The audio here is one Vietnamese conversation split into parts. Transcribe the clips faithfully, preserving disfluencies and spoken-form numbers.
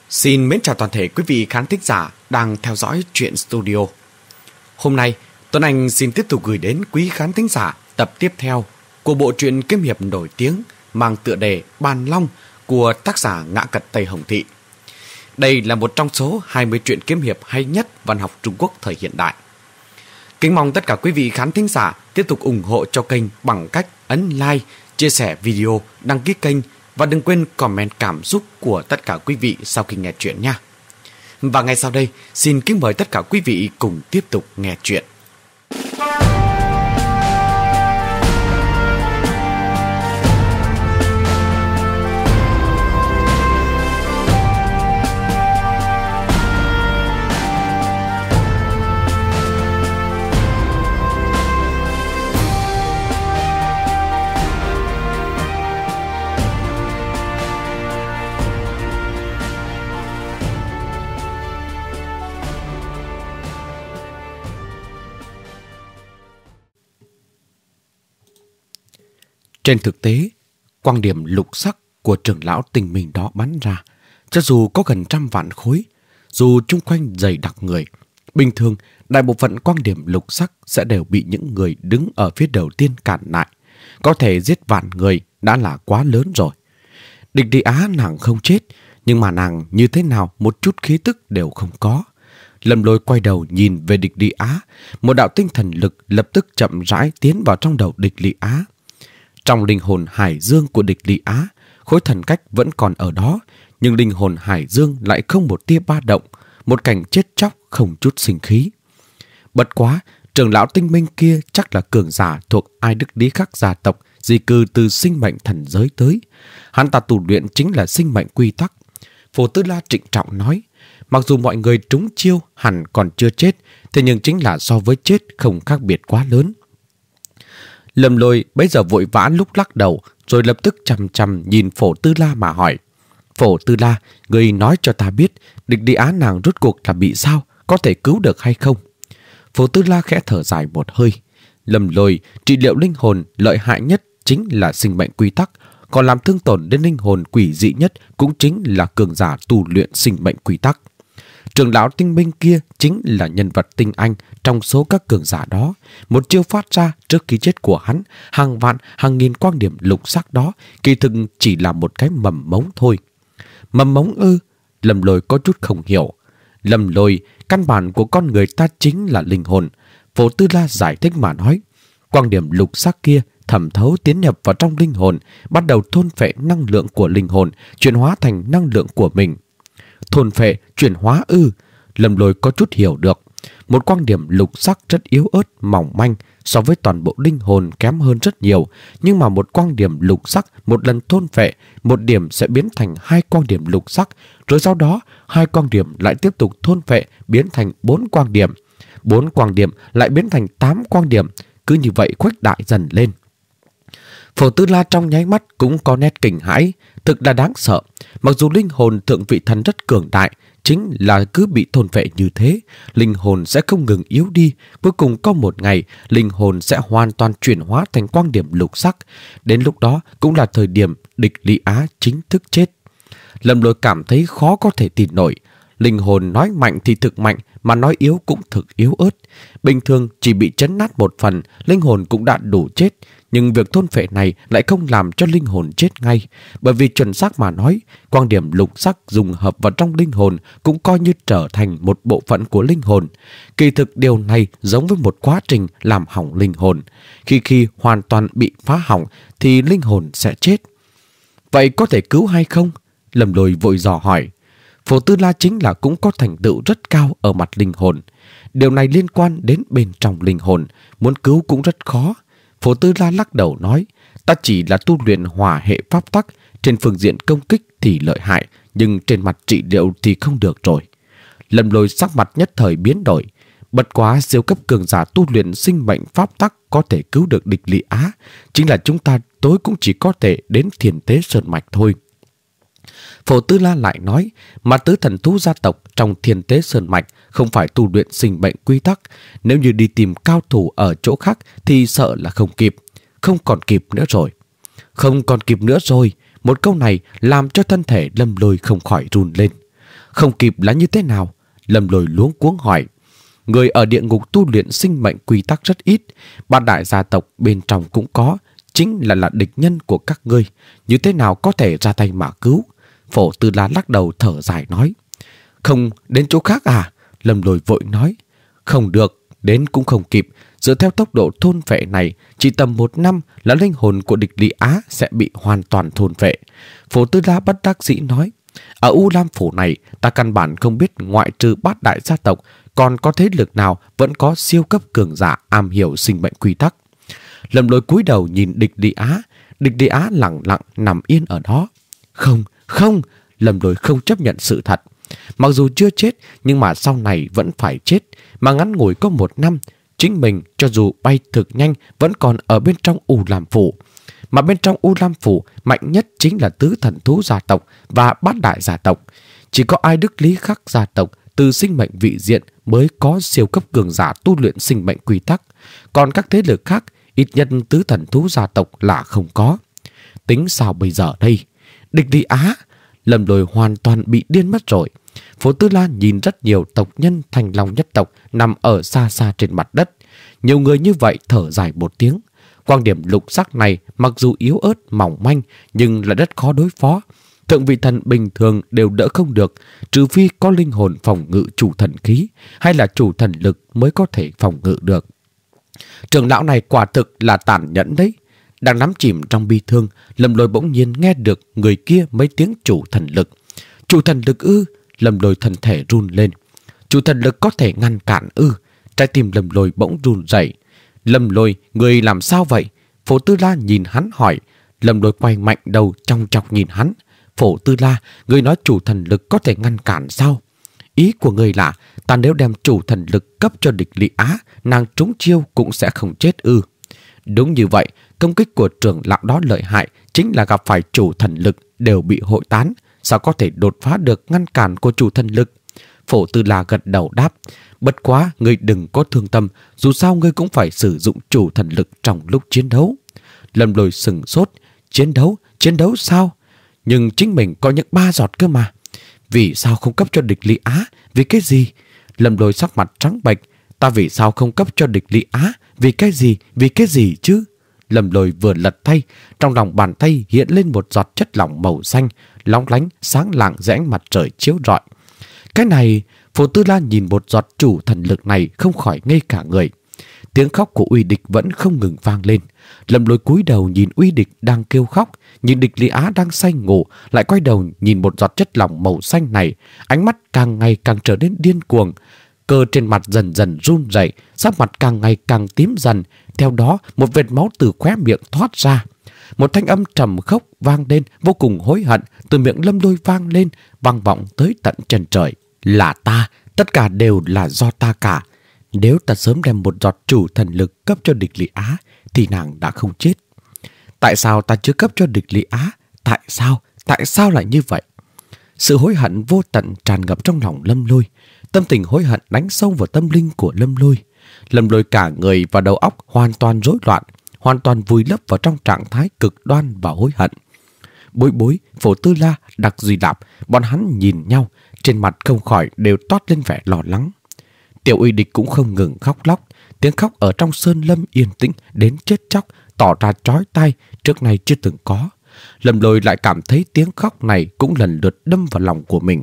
Xin mến chào toàn thể quý vị khán thính giả đang theo dõi Truyện Studio. Hôm nay, Tuấn Anh xin tiếp tục gửi đến quý khán thính giả tập tiếp theo của bộ truyện kiếm hiệp nổi tiếng mang tựa đề Bàn Long của tác giả Ngã Cật Tây Hồng Thị. Đây là một trong số hai mươi truyện kiếm hiệp hay nhất văn học Trung Quốc thời hiện đại. Kính mong tất cả quý vị khán thính giả tiếp tục ủng hộ cho kênh bằng cách ấn like, chia sẻ video, đăng ký kênh và đừng quên comment cảm xúc của tất cả quý vị sau khi nghe chuyện nha. Và ngay sau đây, xin kính mời tất cả quý vị cùng tiếp tục nghe chuyện. Trên thực tế, quang điểm lục sắc của trưởng lão Tinh Minh đó bắn ra, cho dù có gần trăm vạn khối, dù chung quanh dày đặc người, bình thường đại bộ phận quang điểm lục sắc sẽ đều bị những người đứng ở phía đầu tiên cản lại. Có thể giết vạn người đã là quá lớn rồi. Địch Đi Á nàng không chết, nhưng mà nàng như thế nào một chút khí tức đều không có. Lâm Lôi quay đầu nhìn về Địch Đi Á, một đạo tinh thần lực lập tức chậm rãi tiến vào trong đầu Địch Đi Á. Trong linh hồn hải dương của Địch Đi Á, khối thần cách vẫn còn ở đó, nhưng linh hồn hải dương lại không một tia ba động, một cảnh chết chóc không chút sinh khí. Bất quá, trưởng lão Tinh Minh kia chắc là cường giả thuộc Ai Đức Lý Khắc gia tộc di cư từ sinh mệnh thần giới tới. Hắn ta tu luyện chính là sinh mệnh quy tắc. Phổ Tư La trịnh trọng nói, mặc dù mọi người trúng chiêu hẳn còn chưa chết, thế nhưng chính là so với chết không khác biệt quá lớn. Lâm Lôi bấy giờ vội vã lúc lắc đầu, rồi lập tức chằm chằm nhìn Phổ Tư La mà hỏi. Phổ Tư La, người nói cho ta biết, Địch Đi Á nàng rốt cuộc là bị sao, có thể cứu được hay không? Phổ Tư La khẽ thở dài một hơi. Lâm Lôi, trị liệu linh hồn lợi hại nhất chính là sinh mệnh quy tắc, còn làm thương tổn đến linh hồn quỷ dị nhất cũng chính là cường giả tu luyện sinh mệnh quy tắc. Trưởng lão Tinh Minh kia chính là nhân vật tinh anh trong số các cường giả đó. Một chiêu phát ra trước khi chết của hắn, hàng vạn, hàng nghìn quang điểm lục sắc đó kỳ thực chỉ là một cái mầm mống thôi. Mầm mống ư? Lâm Lôi có chút không hiểu. Lâm Lôi, căn bản của con người ta chính là linh hồn. Phổ Tư La giải thích mà nói. Quang điểm lục sắc kia thẩm thấu tiến nhập vào trong linh hồn, bắt đầu thôn phệ năng lượng của linh hồn, chuyển hóa thành năng lượng của mình. Thôn phệ, chuyển hóa ư? Lâm Lôi có chút hiểu được. Một quang điểm lục sắc rất yếu ớt, mỏng manh, so với toàn bộ linh hồn kém hơn rất nhiều. Nhưng mà một quang điểm lục sắc một lần thôn phệ, một điểm sẽ biến thành hai quang điểm lục sắc, rồi sau đó hai quang điểm lại tiếp tục thôn phệ biến thành bốn quang điểm. Bốn quang điểm lại biến thành tám quang điểm, cứ như vậy khuếch đại dần lên. Phổ Tư La trong nháy mắt cũng có nét kinh hãi, thực là đáng sợ. Mặc dù linh hồn thượng vị thần rất cường đại, chính là cứ bị thôn phệ như thế, linh hồn sẽ không ngừng yếu đi. Cuối cùng có một ngày, linh hồn sẽ hoàn toàn chuyển hóa thành quang điểm lục sắc. Đến lúc đó cũng là thời điểm Địch Lý Á chính thức chết. Lâm Lôi cảm thấy khó có thể tin nổi. Linh hồn nói mạnh thì thực mạnh, mà nói yếu cũng thực yếu ớt. Bình thường chỉ bị chấn nát một phần, linh hồn cũng đã đủ chết. Nhưng việc thôn phệ này lại không làm cho linh hồn chết ngay. Bởi vì chuẩn xác mà nói, quang điểm lục sắc dùng hợp vào trong linh hồn cũng coi như trở thành một bộ phận của linh hồn. Kỳ thực điều này giống với một quá trình làm hỏng linh hồn. Khi khi hoàn toàn bị phá hỏng thì linh hồn sẽ chết. Vậy có thể cứu hay không? Lâm Lôi vội dò hỏi. Phổ Tư La chính là cũng có thành tựu rất cao ở mặt linh hồn. Điều này liên quan đến bên trong linh hồn, muốn cứu cũng rất khó. Phổ Tư La lắc đầu nói, ta chỉ là tu luyện hỏa hệ pháp tắc, trên phương diện công kích thì lợi hại, nhưng trên mặt trị liệu thì không được rồi. Lâm Lôi sắc mặt nhất thời biến đổi. Bất quá siêu cấp cường giả tu luyện sinh mệnh pháp tắc có thể cứu được Địch Lý Á, chính là chúng ta tối cũng chỉ có thể đến Thiền Tế Sơn Mạch thôi. Phổ Tư La lại nói, mà tứ thần thú gia tộc trong Thiên Tế Sơn Mạch không phải tu luyện sinh mệnh quy tắc. Nếu như đi tìm cao thủ ở chỗ khác thì sợ là không kịp. Không còn kịp nữa rồi. Không còn kịp nữa rồi. Một câu này làm cho thân thể Lâm Lôi không khỏi run lên. Không kịp là như thế nào? Lâm Lôi luống cuống hỏi. Người ở địa ngục tu luyện sinh mệnh quy tắc rất ít, ba đại gia tộc bên trong cũng có, chính là là địch nhân của các ngươi, như thế nào có thể ra tay mà cứu? Phổ Tư La lắc đầu thở dài nói. Không đến chỗ khác à? Lâm Lôi vội nói. Không được, đến cũng không kịp. Dựa theo tốc độ thôn phệ này, chỉ tầm một năm là linh hồn của địch Lý Á sẽ bị hoàn toàn thôn phệ. Phổ Tư La bất đắc dĩ nói. Ở U Lam Phủ này, ta căn bản không biết ngoại trừ bát đại gia tộc, còn có thế lực nào vẫn có siêu cấp cường giả am hiểu sinh mệnh quy tắc. Lâm Lôi cúi đầu nhìn địch Lý Á. Địch Lý Á lặng lặng nằm yên ở đó. Không, không, Lâm Lôi không chấp nhận sự thật. Mặc dù chưa chết, nhưng mà sau này vẫn phải chết. Mà ngắn ngủi có một năm, chính mình cho dù bay thực nhanh vẫn còn ở bên trong U Lam Phủ. Mà bên trong U Lam Phủ mạnh nhất chính là tứ thần thú gia tộc và bát đại gia tộc. Chỉ có Ai Đức Lý Khắc gia tộc từ sinh mệnh vị diện mới có siêu cấp cường giả tu luyện sinh mệnh quy tắc. Còn các thế lực khác, ít nhất tứ thần thú gia tộc là không có. Tính sao bây giờ đây? Địch Lý Á, Lâm Lôi hoàn toàn bị điên mất rồi. Phổ Tư La nhìn rất nhiều tộc nhân Thành Long nhất tộc nằm ở xa xa trên mặt đất. Nhiều người như vậy thở dài một tiếng. Quang điểm lục sắc này mặc dù yếu ớt, mỏng manh nhưng là rất khó đối phó. Thượng vị thần bình thường đều đỡ không được, trừ phi có linh hồn phòng ngự chủ thần khí hay là chủ thần lực mới có thể phòng ngự được. Trưởng lão này quả thực là tàn nhẫn đấy. Đang nắm chìm trong bi thương, Lâm Lôi bỗng nhiên nghe được người kia mấy tiếng chủ thần lực. Chủ thần lực ư? Lâm Lôi thân thể run lên. Chủ thần lực có thể ngăn cản ư? Trái tim Lâm Lôi bỗng run rẩy. Lâm Lôi, người làm sao vậy? Phổ Tư La nhìn hắn hỏi. Lâm Lôi quay mạnh đầu trong chọc nhìn hắn. Phổ Tư La, người nói chủ thần lực có thể ngăn cản sao? Ý của người là ta nếu đem chủ thần lực cấp cho địch Lý Á, nàng trúng chiêu cũng sẽ không chết ư? Đúng như vậy, công kích của trưởng lão đó lợi hại, chính là gặp phải chủ thần lực đều bị hội tán, sao có thể đột phá được ngăn cản của chủ thần lực? Phổ Tư La gật đầu đáp. Bất quá, ngươi đừng có thương tâm, dù sao ngươi cũng phải sử dụng chủ thần lực trong lúc chiến đấu. Lâm Lôi sừng sốt. Chiến đấu? Chiến đấu sao? Nhưng chính mình có những ba giọt cơ mà. Vì sao không cấp cho địch Lý Á? Vì cái gì? Lâm Lôi sắc mặt trắng bệch. Ta vì sao không cấp cho địch Lý Á? Vì cái gì? Vì cái gì chứ? Lâm Lôi vừa lật tay, trong lòng bàn tay hiện lên một giọt chất lỏng màu xanh, lóng lánh, sáng lạng dưới ánh mặt trời chiếu rọi. Cái này, Phổ Tư La nhìn một giọt chủ thần lực này không khỏi ngây cả người. Tiếng khóc của Uy Địch vẫn không ngừng vang lên. Lâm Lôi cúi đầu nhìn Uy Địch đang kêu khóc, nhìn địch Lý Á đang say ngủ, lại quay đầu nhìn một giọt chất lỏng màu xanh này, ánh mắt càng ngày càng trở nên điên cuồng. Cơ trên mặt dần dần run rẩy, sắc mặt càng ngày càng tím dần, theo đó một vệt máu từ khóe miệng thoát ra. Một thanh âm trầm khốc vang lên, vô cùng hối hận từ miệng Lâm Lôi vang lên, vang vọng tới tận chân trời. Là ta, tất cả đều là do ta cả. Nếu ta sớm đem một giọt chủ thần lực cấp cho địch Lý Á thì nàng đã không chết. Tại sao ta chưa cấp cho địch Lý Á? Tại sao? Tại sao lại như vậy? Sự hối hận vô tận tràn ngập trong lòng Lâm Lôi. Tâm tình hối hận đánh sâu vào tâm linh của Lâm Lôi. Lâm Lôi cả người và đầu óc hoàn toàn rối loạn, hoàn toàn vùi lấp vào trong trạng thái cực đoan và hối hận. Bối Bối, Phổ Tư La, Đặc Duy Lạp, bọn hắn nhìn nhau, trên mặt không khỏi đều toát lên vẻ lo lắng. Tiểu Uy Địch cũng không ngừng khóc lóc, tiếng khóc ở trong sơn lâm yên tĩnh đến chết chóc, tỏ ra chói tai, trước nay chưa từng có. Lâm Lôi lại cảm thấy tiếng khóc này cũng lần lượt đâm vào lòng của mình.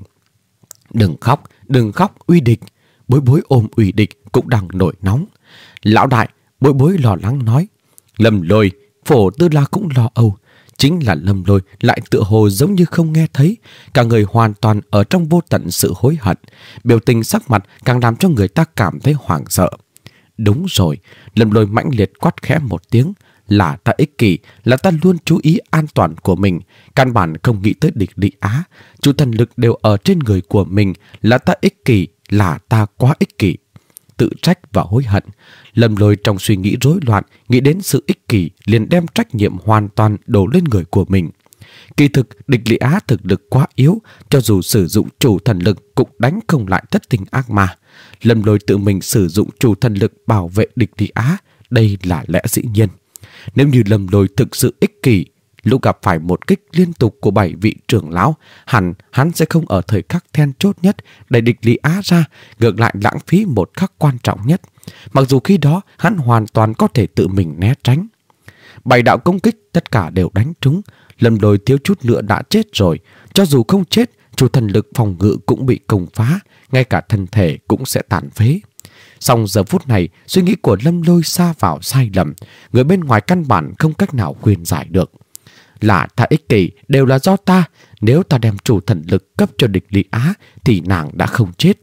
Đừng khóc, đừng khóc Uy Địch. Bối Bối ôm Uy Địch cũng đang nổi nóng. Lão đại, Bối Bối lo lắng nói. Lâm Lôi, Phổ Tư La cũng lo âu. Chính là Lâm Lôi lại tựa hồ giống như không nghe thấy, cả người hoàn toàn ở trong vô tận sự hối hận. Biểu tình sắc mặt càng làm cho người ta cảm thấy hoảng sợ. Đúng rồi, Lâm Lôi mãnh liệt quát khẽ một tiếng. Là ta ích kỷ, là ta luôn chú ý an toàn của mình, căn bản không nghĩ tới địch Lý Á. Chủ thần lực đều ở trên người của mình, là ta ích kỷ, là ta quá ích kỷ. Tự trách và hối hận. Lâm Lôi trong suy nghĩ rối loạn, nghĩ đến sự ích kỷ, liền đem trách nhiệm hoàn toàn đổ lên người của mình. Kỳ thực, địch Lý Á thực lực quá yếu, cho dù sử dụng chủ thần lực cũng đánh không lại thất tinh ác ma. Lâm Lôi tự mình sử dụng chủ thần lực bảo vệ địch Lý Á, đây là lẽ dĩ nhiên. Nếu như Lâm Lôi thực sự ích kỷ, lúc gặp phải một kích liên tục của bảy vị trưởng lão, hẳn hắn sẽ không ở thời khắc then chốt nhất đẩy địch Lý Á ra, ngược lại lãng phí một khắc quan trọng nhất. Mặc dù khi đó hắn hoàn toàn có thể tự mình né tránh. Bảy đạo công kích tất cả đều đánh trúng. Lâm Lôi thiếu chút nữa đã chết rồi. Cho dù không chết, chủ thần lực phòng ngự cũng bị công phá, ngay cả thân thể cũng sẽ tàn phế. Song giờ phút này, suy nghĩ của Lâm Lôi sa vào sai lầm, người bên ngoài căn bản không cách nào khuyên giải được. Là ta ích kỷ, đều là do ta. Nếu ta đem chủ thần lực cấp cho địch Lý Á thì nàng đã không chết.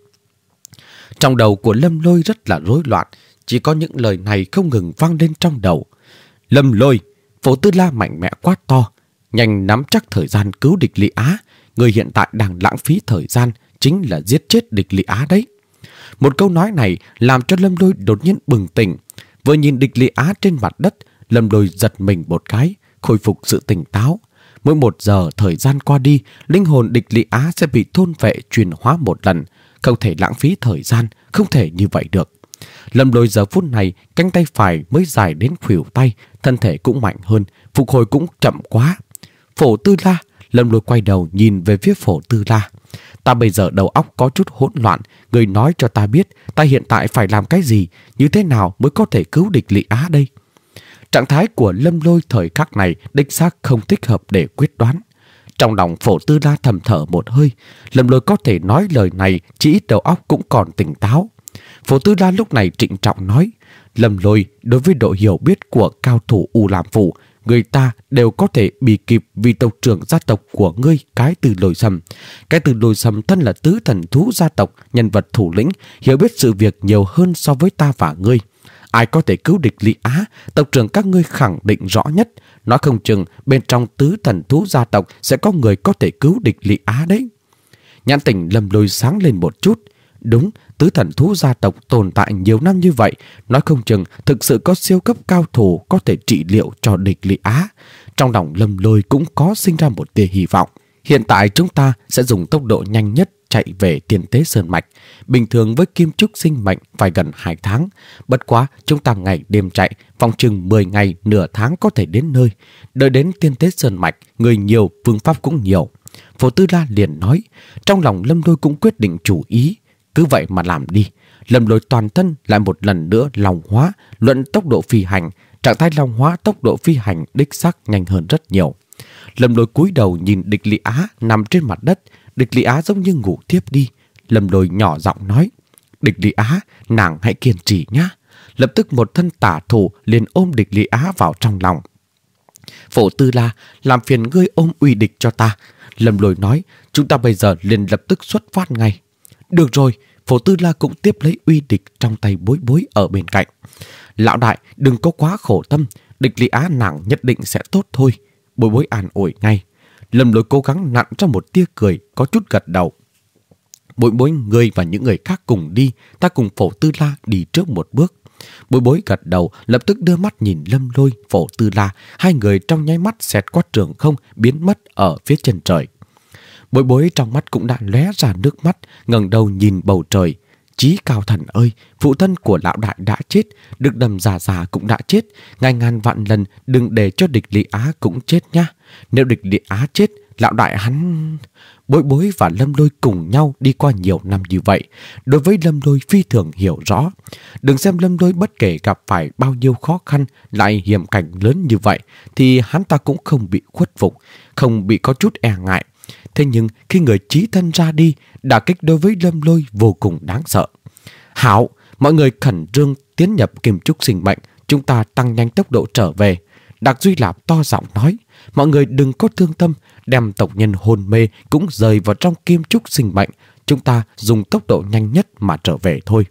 Trong đầu của Lâm Lôi rất là rối loạn, chỉ có những lời này không ngừng vang lên trong đầu. Lâm Lôi, Phổ Tư La mạnh mẽ quát to, nhanh nắm chắc thời gian cứu địch Lý Á. Người hiện tại đang lãng phí thời gian chính là giết chết địch Lý Á đấy. Một câu nói này làm cho Lâm Lôi đột nhiên bừng tỉnh. Vừa nhìn địch Lý Á trên mặt đất, Lâm Lôi giật mình một cái, khôi phục sự tỉnh táo. Mỗi một giờ thời gian qua đi, linh hồn địch Lý Á sẽ bị thôn vệ chuyển hóa một lần. Không thể lãng phí thời gian, không thể như vậy được. Lâm Lôi giờ phút này, cánh tay phải mới dài đến khuỷu tay, thân thể cũng mạnh hơn, phục hồi cũng chậm quá. Phổ Tư La, Lâm Lôi quay đầu nhìn về phía Phổ Tư La. Ta bây giờ đầu óc có chút hỗn loạn, người nói cho ta biết ta hiện tại phải làm cái gì, như thế nào mới có thể cứu địch Lý Á đây. Trạng thái của Lâm Lôi thời khắc này đích xác không thích hợp để quyết đoán. Trong lòng Phổ Tư La thầm thở một hơi, Lâm Lôi có thể nói lời này chỉ ít đầu óc cũng còn tỉnh táo. Phổ Tư La lúc này trịnh trọng nói, Lâm Lôi đối với độ hiểu biết của cao thủ U Lam Phủ, người ta đều có thể bị kịp vì tộc trưởng gia tộc của ngươi Cái Từ Lôi Sầm. Cái Từ Lôi Sầm thân là tứ thần thú gia tộc, nhân vật thủ lĩnh, hiểu biết sự việc nhiều hơn so với ta và ngươi. Ai có thể cứu địch Lý Á, tộc trưởng các ngươi khẳng định rõ nhất. Nói không chừng bên trong tứ thần thú gia tộc sẽ có người có thể cứu địch Lý Á đấy. Nhãn tỉnh Lâm Lôi sáng lên một chút. Đúng, tứ thần thú gia tộc tồn tại nhiều năm như vậy, nói không chừng thực sự có siêu cấp cao thủ có thể trị liệu cho địch Lý Á. Trong lòng Lâm Lôi cũng có sinh ra một tia hy vọng. Hiện tại chúng ta sẽ dùng tốc độ nhanh nhất chạy về Tiên Tế Sơn Mạch. Bình thường với kim trúc sinh mệnh phải gần hai tháng. Bất quá chúng ta ngày đêm chạy, vòng chừng mười ngày nửa tháng có thể đến nơi. Đợi đến Tiên Tế Sơn Mạch, người nhiều, phương pháp cũng nhiều. Phổ Tư La liền nói. Trong lòng Lâm Lôi cũng quyết định chủ ý. Cứ vậy mà làm đi. Lâm Lôi toàn thân lại một lần nữa long hóa, luận tốc độ phi hành. Trạng thái long hóa tốc độ phi hành đích xác nhanh hơn rất nhiều. Lâm Lôi cúi đầu nhìn địch Lý Á nằm trên mặt đất. Địch Lý Á giống như ngủ tiếp đi. Lâm Lôi nhỏ giọng nói, địch Lý Á, nàng hãy kiên trì nhá. Lập tức một thân tả thủ liền ôm địch Lý Á vào trong lòng. Phổ Tư La, làm phiền ngươi ôm uy địch cho ta. Lâm Lôi nói, chúng ta bây giờ liền lập tức xuất phát ngay. Được rồi, Phổ Tư La cũng tiếp lấy uy địch trong tay Bối Bối ở bên cạnh. Lão đại, đừng có quá khổ tâm, địch Lý Á nàng nhất định sẽ tốt thôi. Bối Bối an ủi ngay. Lâm Lôi cố gắng nặn cho một tia cười, có chút gật đầu. Bối Bối, ngươi và những người khác cùng đi, ta cùng Phổ Tư La đi trước một bước. Bối Bối gật đầu, lập tức đưa mắt nhìn Lâm Lôi, Phổ Tư La, hai người trong nháy mắt xẹt qua trường không, biến mất ở phía chân trời. Bối Bối trong mắt cũng đã lóe ra nước mắt, ngẩng đầu nhìn bầu trời. Chí Cao Thần ơi, phụ thân của lão đại đã chết, Đức Đầm già già cũng đã chết, ngàn ngàn vạn lần đừng để cho địch Lý Á cũng chết nhá. Nếu địch Lý Á chết, lão đại hắn... Bối Bối và Lâm Lôi cùng nhau đi qua nhiều năm như vậy, đối với Lâm Lôi phi thường hiểu rõ. Đừng xem Lâm Lôi bất kể gặp phải bao nhiêu khó khăn, lại hiểm cảnh lớn như vậy, thì hắn ta cũng không bị khuất phục, không bị có chút e ngại. Thế nhưng khi người chí thân ra đi, đả kích đối với Lâm Lôi vô cùng đáng sợ. Hảo, mọi người khẩn trương tiến nhập kim trúc sinh mệnh, chúng ta tăng nhanh tốc độ trở về. Đạc Duy Lạp to giọng nói, mọi người đừng có thương tâm, đem tộc nhân hôn mê cũng rời vào trong kim trúc sinh mệnh, chúng ta dùng tốc độ nhanh nhất mà trở về thôi.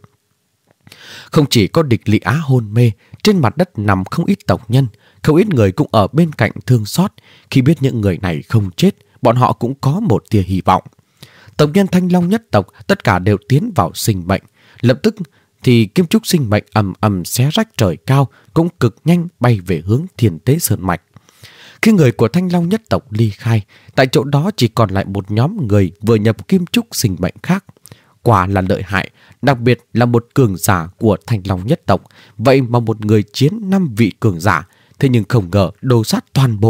Không chỉ có địch Lý Á hôn mê, trên mặt đất nằm không ít tộc nhân, không ít người cũng ở bên cạnh thương xót. Khi biết những người này không chết, bọn họ cũng có một tia hy vọng. Tộc nhân Thanh Long nhất tộc tất cả đều tiến vào sinh mệnh. Lập tức thì kim trúc sinh mệnh ầm ầm xé rách trời cao, cũng cực nhanh bay về hướng Thiên Tế Sơn Mạch. Khi người của Thanh Long nhất tộc ly khai, tại chỗ đó chỉ còn lại một nhóm người vừa nhập kim trúc sinh mệnh khác. Quả là lợi hại, đặc biệt là một cường giả của Thanh Long nhất tộc. Vậy mà một người chiến năm vị cường giả, thế nhưng không ngờ đồ sát toàn bộ.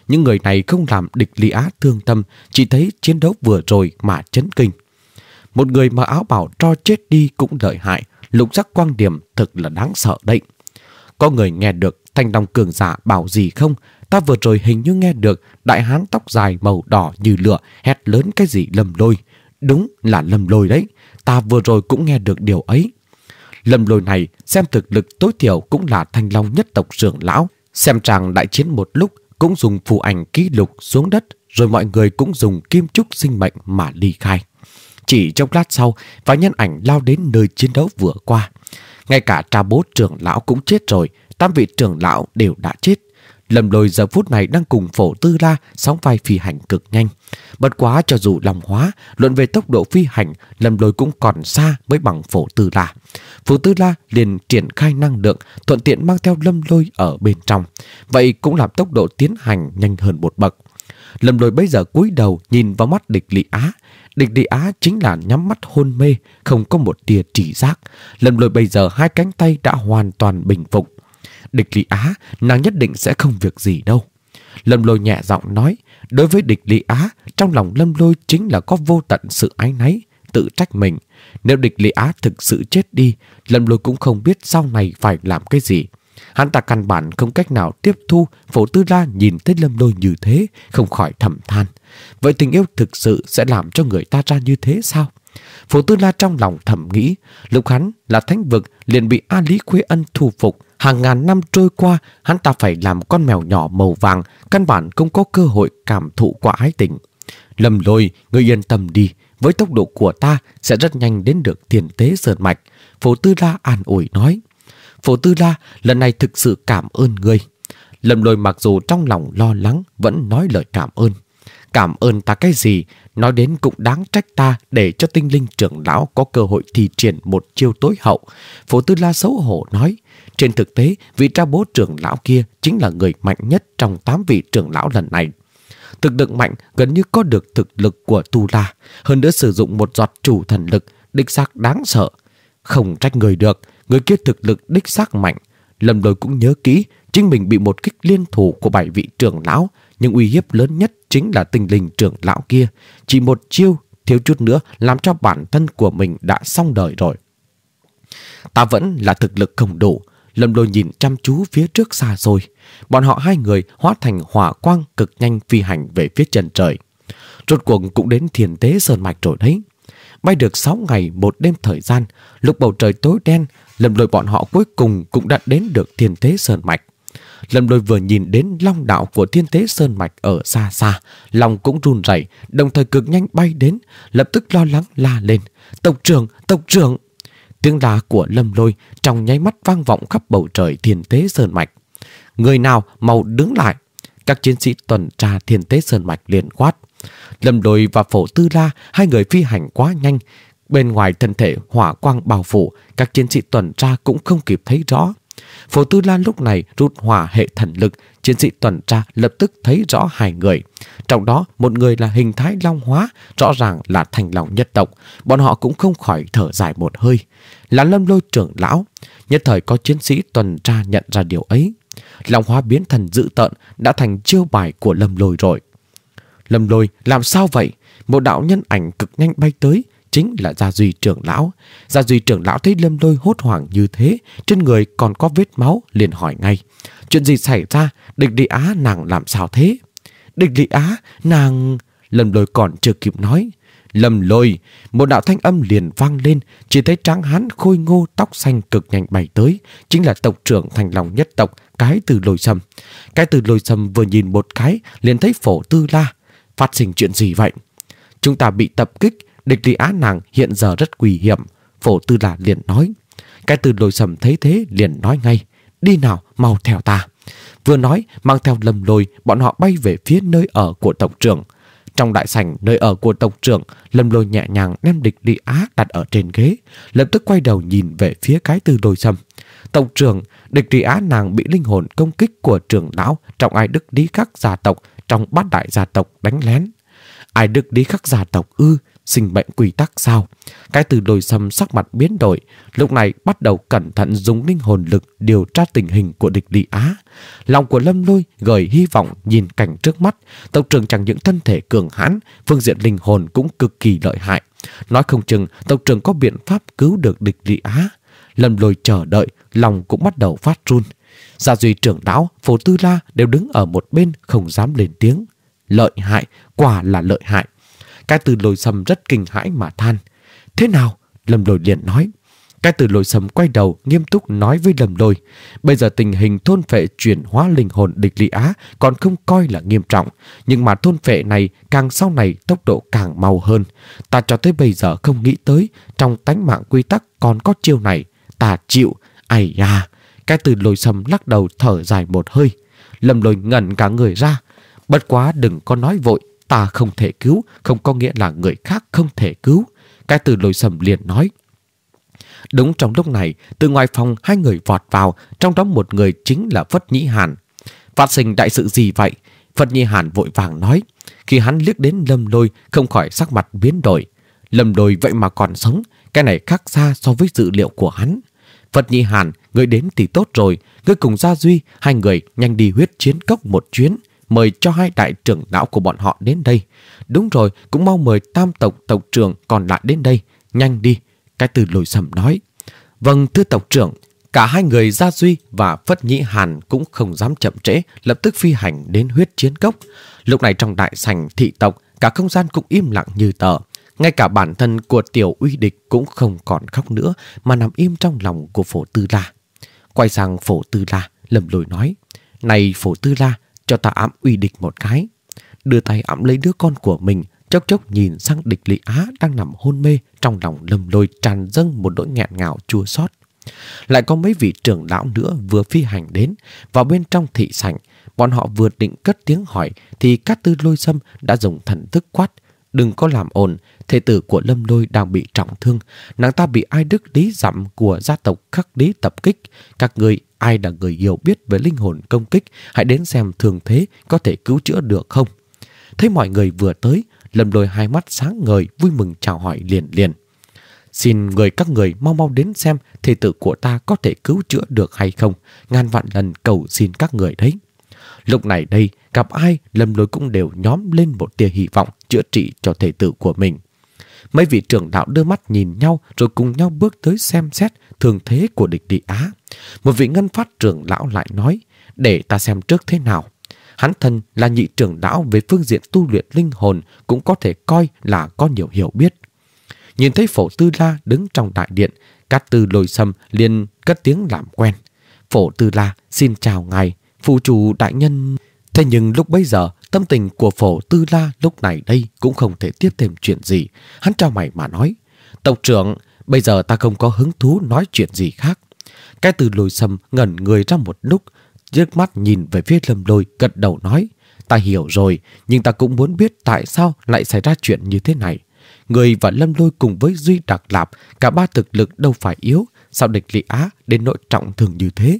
những người này không làm địch Lý Á thương tâm, chỉ thấy chiến đấu vừa rồi mà chấn kinh. Một người mà áo bảo cho chết đi cũng lợi hại, lục sắc quang điểm thực là đáng sợ đấy. Có người nghe được Thanh Long cường giả bảo gì không? Ta vừa rồi hình như nghe được đại hán tóc dài màu đỏ như lửa hét lớn cái gì Lâm Lôi. Đúng là Lâm Lôi đấy, ta vừa rồi cũng nghe được điều ấy. Lâm Lôi này xem thực lực tối thiểu cũng là Thanh Long nhất tộc trưởng lão. Xem chàng đại chiến một lúc cũng dùng phù ảnh ký lục xuống đất, rồi mọi người cũng dùng kim trúc sinh mệnh mà ly khai. Chỉ trong lát sau, vài nhân ảnh lao đến nơi chiến đấu vừa qua. Ngay cả cha bố trưởng lão cũng chết rồi, tam vị trưởng lão đều đã chết. Lâm Lôi giờ phút này đang cùng Phổ Tư La sóng vai phi hành cực nhanh. Bất quá cho dù lòng hóa, luận về tốc độ phi hành, Lâm Lôi cũng còn xa mới bằng Phổ Tư La. Phổ Tư La liền triển khai năng lượng, thuận tiện mang theo Lâm Lôi ở bên trong. Vậy cũng làm tốc độ tiến hành nhanh hơn một bậc. Lâm Lôi bây giờ cúi đầu nhìn vào mắt địch Lý Á. Địch Lý Á chính là nhắm mắt hôn mê, không có một tia trí giác. Lâm Lôi bây giờ hai cánh tay đã hoàn toàn bình phục. Địch Lý Á, nàng nhất định sẽ không việc gì đâu. Lâm Lôi nhẹ giọng nói. Đối với địch Lý Á, trong lòng Lâm Lôi chính là có vô tận sự áy náy, tự trách mình. Nếu địch Lý Á thực sự chết đi, Lâm Lôi cũng không biết sau này phải làm cái gì. Hắn ta căn bản không cách nào tiếp thu. Phổ Tư La nhìn thấy Lâm Lôi như thế, không khỏi thầm than. Vậy tình yêu thực sự sẽ làm cho người ta ra như thế sao? Phổ Tư La trong lòng thầm nghĩ. Lúc hắn là thánh vực liền bị A Lý Quế Ân thu phục. Hàng ngàn năm trôi qua, hắn ta phải làm con mèo nhỏ màu vàng, căn bản không có cơ hội cảm thụ qua ái tình. Lâm Lôi, ngươi yên tâm đi, với tốc độ của ta sẽ rất nhanh đến được Thiên Tế Sơn Mạch. Phổ Tư La an ủi nói. Phổ Tư La, lần này thực sự cảm ơn ngươi. Lâm Lôi mặc dù trong lòng lo lắng, vẫn nói lời cảm ơn. Cảm ơn ta cái gì? Nói đến cũng đáng trách ta để cho tinh linh trưởng lão có cơ hội thi triển một chiêu tối hậu. Phổ Tư La xấu hổ nói. Trên thực tế, vị cha bố trưởng lão kia chính là người mạnh nhất trong tám vị trưởng lão lần này. Thực lực mạnh gần như có được thực lực của Tu La, hơn nữa sử dụng một giọt chủ thần lực, đích xác đáng sợ. Không trách người được, người kia thực lực đích xác mạnh. Lâm Lôi cũng nhớ kỹ, chính mình bị một kích liên thủ của bảy vị trưởng lão, nhưng uy hiếp lớn nhất chính là tinh linh trưởng lão kia. Chỉ một chiêu, thiếu chút nữa làm cho bản thân của mình đã xong đời rồi. Ta vẫn là thực lực không đủ. Lâm Lôi nhìn chăm chú phía trước xa rồi. Bọn họ hai người hóa thành hỏa quang cực nhanh phi hành về phía chân trời. Rốt cuộc cũng đến Thiên Tế Sơn Mạch rồi đấy. Bay được sáu ngày một đêm thời gian, lúc bầu trời tối đen, Lâm Lôi bọn họ cuối cùng cũng đã đến được Thiên Tế Sơn Mạch. Lâm Lôi vừa nhìn đến long đạo của Thiên Tế Sơn Mạch ở xa xa, lòng cũng run rẩy, đồng thời cực nhanh bay đến, lập tức lo lắng la lên. Tộc trưởng, tộc trưởng! Tiếng la của Lâm Lôi trong nháy mắt vang vọng khắp bầu trời Thiên Tế Sơn Mạch. Người nào mau đứng lại! Các chiến sĩ tuần tra Thiên Tế Sơn Mạch liền quát. Lâm Lôi và Phổ Tư La, hai người phi hành quá nhanh. Bên ngoài thân thể hỏa quang bao phủ, các chiến sĩ tuần tra cũng không kịp thấy rõ. Phổ Tư La lúc này rút hỏa hệ thần lực, chiến sĩ tuần tra lập tức thấy rõ hai người. Trong đó một người là hình thái long hóa, rõ ràng là Thanh Long nhất tộc. Bọn họ cũng không khỏi thở dài một hơi. Là Lâm Lôi trưởng lão. Nhất thời có chiến sĩ tuần tra nhận ra điều ấy. Long hóa biến thần dữ tợn đã thành chiêu bài của Lâm Lôi rồi. Lâm Lôi làm sao vậy? Một đạo nhân ảnh cực nhanh bay tới, chính là Gia Duy trưởng lão. Gia Duy trưởng lão thấy Lâm Lôi hốt hoảng như thế, trên người còn có vết máu, liền hỏi ngay. Chuyện gì xảy ra? Địch Lý Á nàng làm sao thế? Địch Lý Á, nàng... Lâm Lôi còn chưa kịp nói. Lâm Lôi, một đạo thanh âm liền vang lên, chỉ thấy tráng hán khôi ngô tóc xanh cực nhanh bay tới, chính là tộc trưởng Thanh Long nhất tộc, Cái Từ Lôi Sâm. Cái Từ Lôi Sâm vừa nhìn một cái, liền thấy Phổ Tư La. Phát sinh chuyện gì vậy? Chúng ta bị tập kích, địch Lý Á nàng hiện giờ rất nguy hiểm. Phổ Tư La liền nói. Cái Từ Lôi Sâm thấy thế liền nói ngay. Đi nào, mau theo ta. Vừa nói, mang theo Lâm Lôi, bọn họ bay về phía nơi ở của tộc trưởng. Trong đại sảnh nơi ở của tộc trưởng, Lâm Lôi nhẹ nhàng đem địch Lý Á đặt ở trên ghế, lập tức quay đầu nhìn về phía Cái Từ Lôi Sâm. Tộc trưởng, địch Lý Á nàng bị linh hồn công kích của trưởng lão trong Ai Đức Lý Khắc gia tộc, trong bát đại gia tộc đánh lén. Ai Đức Lý Khắc gia tộc ư? sinh mệnh quy tắc sao? Cái từ Lôi Sâm sắc mặt biến đổi, lúc này bắt đầu cẩn thận dùng linh hồn lực điều tra tình hình của địch Lý Á. Lòng của Lâm Lôi gửi hy vọng nhìn cảnh trước mắt. Tộc trưởng chẳng những thân thể cường hãn, phương diện linh hồn cũng cực kỳ lợi hại. Nói không chừng tộc trưởng có biện pháp cứu được địch Lý Á. Lâm Lôi chờ đợi, lòng cũng bắt đầu phát run. Gia Duy trưởng lão, Phổ Tư La đều đứng ở một bên không dám lên tiếng. Lợi hại, quả là lợi hại. Cái từ Lôi Sâm rất kinh hãi mà than. Thế nào? Lâm Lôi liền nói. Cái từ Lôi Sâm quay đầu nghiêm túc nói với Lâm Lôi. Bây giờ tình hình thôn phệ chuyển hóa linh hồn địch Lý Á còn không coi là nghiêm trọng. Nhưng mà thôn phệ này càng sau này tốc độ càng mau hơn. Ta cho tới bây giờ không nghĩ tới trong tánh mạng quy tắc còn có chiêu này. Ta chịu. Ây da. Cái từ Lôi Sâm lắc đầu thở dài một hơi. Lâm Lôi ngẩn cả người ra. Bất quá đừng có nói vội. Ta không thể cứu, không có nghĩa là người khác không thể cứu. Cái từ Lôi Sâm liền nói. Đúng trong lúc này, từ ngoài phòng hai người vọt vào, trong đó một người chính là Phất Nhĩ Hàn. Phát sinh đại sự gì vậy? Phất Nhĩ Hàn vội vàng nói. Khi hắn liếc đến Lâm Lôi, không khỏi sắc mặt biến đổi. Lâm Lôi vậy mà còn sống, cái này khác xa so với dự liệu của hắn. Phất Nhĩ Hàn, người đến thì tốt rồi, ngươi cùng Gia Duy, hai người nhanh đi huyết chiến cốc một chuyến, mời cho hai đại trưởng lão của bọn họ đến đây. Đúng rồi, cũng mau mời tam tộc tộc trưởng còn lại đến đây, nhanh đi. Cái từ Lôi Sâm nói. Vâng thưa tộc trưởng. Cả hai người Gia Duy và Phất Nhĩ Hàn cũng không dám chậm trễ, lập tức phi hành đến huyết chiến cốc. Lúc này trong đại sảnh thị tộc, cả không gian cũng im lặng như tờ. Ngay cả bản thân của Tiểu Uy Địch cũng không còn khóc nữa, mà nằm im trong lòng của Phổ Tư La. Quay sang Phổ Tư La, Lâm Lôi nói. Này Phổ Tư La, cho ta ẵm Uy Địch một cái. Đưa tay ẵm lấy đứa con của mình, chốc chốc nhìn sang địch Lý Á đang nằm hôn mê. Trong lòng Lâm Lôi tràn dâng một nỗi nghẹn ngào chua xót. Lại có mấy vị trưởng lão nữa vừa phi hành đến. Vào bên trong thị sảnh, bọn họ vừa định cất tiếng hỏi thì Cát Tư Lôi Sâm đã dùng thần thức quát. Đừng có làm ồn, thê tử của Lâm Lôi đang bị trọng thương. Nàng ta bị Ai Đức Lý Dặm của gia tộc Khắc Lý tập kích. Các người ai là người hiểu biết về linh hồn công kích, hãy đến xem thường thế có thể cứu chữa được không. Thấy mọi người vừa tới, Lâm Lôi hai mắt sáng ngời, vui mừng chào hỏi liền liền. Xin người các người mau mau đến xem thê tử của ta có thể cứu chữa được hay không. Ngàn vạn lần cầu xin các người đấy. Lúc này đây, gặp ai Lâm Lôi cũng đều nhóm lên một tia hy vọng chữa trị cho thê tử của mình. Mấy vị trưởng lão đưa mắt nhìn nhau rồi cùng nhau bước tới xem xét thường thế của địch Lý Á. Một vị ngân phát trưởng lão lại nói, để ta xem trước thế nào. Hắn thân là nhị trưởng lão về phương diện tu luyện linh hồn, cũng có thể coi là có nhiều hiểu biết. Nhìn thấy Phổ Tư La đứng trong đại điện, Cát Tư Lôi Sâm liền cất tiếng làm quen. Phổ Tư La xin chào ngài, phụ chủ đại nhân. Thế nhưng lúc bấy giờ, tâm tình của Phổ Tư La lúc này đây cũng không thể tiếp thêm chuyện gì. Hắn trao mày mà nói, tộc trưởng, bây giờ ta không có hứng thú nói chuyện gì khác. Cái Từ Lôi Sâm ngẩn người ra một lúc, liếc mắt nhìn về phía Lâm Lôi, gật đầu nói, ta hiểu rồi, nhưng ta cũng muốn biết tại sao lại xảy ra chuyện như thế này. Người và Lâm Lôi cùng với Duy Đặc Lạp, cả ba thực lực đâu phải yếu, sao địch Lý Á đến nỗi trọng thương như thế.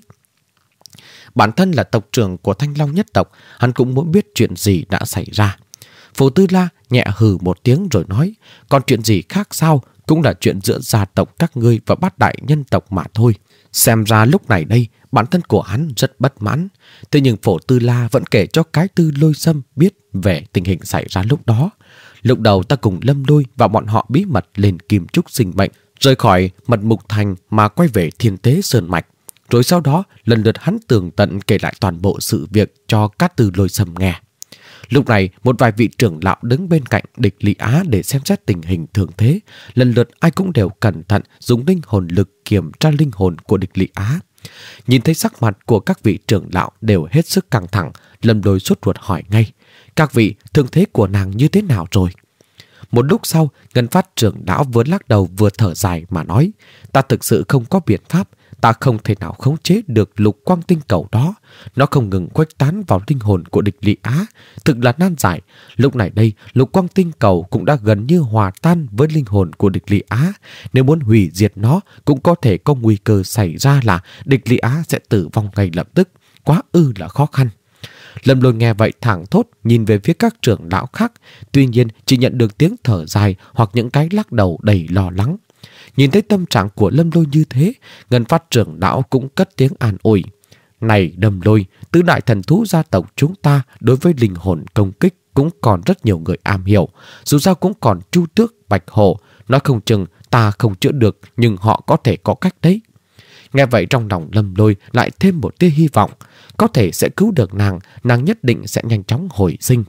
Bản thân là tộc trưởng của Thanh Long nhất tộc, hắn cũng muốn biết chuyện gì đã xảy ra. Phổ Tư La nhẹ hừ một tiếng rồi nói, còn chuyện gì khác sao, cũng là chuyện giữa gia tộc các ngươi và bát đại nhân tộc mà thôi. Xem ra lúc này đây, bản thân của hắn rất bất mãn. Thế nhưng Phổ Tư La vẫn kể cho cái Tư Lôi Sâm biết về tình hình xảy ra lúc đó. Lúc đầu ta cùng Lâm Lôi và bọn họ bí mật lên Kim Trúc sinh mệnh, rời khỏi Mật Mục Thành mà quay về Thiên Tế Sơn Mạch. Rồi sau đó lần lượt hắn tường tận kể lại toàn bộ sự việc cho Cát Tư Lôi Sâm nghe. Lúc này một vài vị trưởng lão đứng bên cạnh địch Lý Á để xem xét tình hình thường thế. Lần lượt ai cũng đều cẩn thận dùng linh hồn lực kiểm tra linh hồn của địch Lý Á. Nhìn thấy sắc mặt của các vị trưởng lão đều hết sức căng thẳng, Lâm Lôi sốt ruột hỏi ngay, các vị, thương thế của nàng như thế nào rồi? Một lúc sau, Ngân Phát trưởng lão vừa lắc đầu vừa thở dài mà nói, ta thực sự không có biện pháp, ta không thể nào khống chế được lục quang tinh cầu đó. Nó không ngừng khuếch tán vào linh hồn của địch Lý Á, thực là nan giải. Lúc này đây, lục quang tinh cầu cũng đã gần như hòa tan với linh hồn của địch Lý Á. Nếu muốn hủy diệt nó, cũng có thể có nguy cơ xảy ra là địch Lý Á sẽ tử vong ngay lập tức. Quá ư là khó khăn. Lâm Lôi nghe vậy thảng thốt nhìn về phía các trưởng lão khác, tuy nhiên chỉ nhận được tiếng thở dài hoặc những cái lắc đầu đầy lo lắng. Nhìn thấy tâm trạng của Lâm Lôi như thế, Ngân Phát trưởng lão cũng cất tiếng an ủi. Này Lâm Lôi, tứ đại thần thú gia tộc chúng ta đối với linh hồn công kích cũng còn rất nhiều người am hiểu. Dù sao cũng còn Chu Tước, Bạch Hổ. Nói không chừng ta không chữa được, nhưng họ có thể có cách đấy. Nghe vậy trong lòng Lâm Lôi lại thêm một tia hy vọng. Có thể sẽ cứu được nàng, nàng nhất định sẽ nhanh chóng hồi sinh.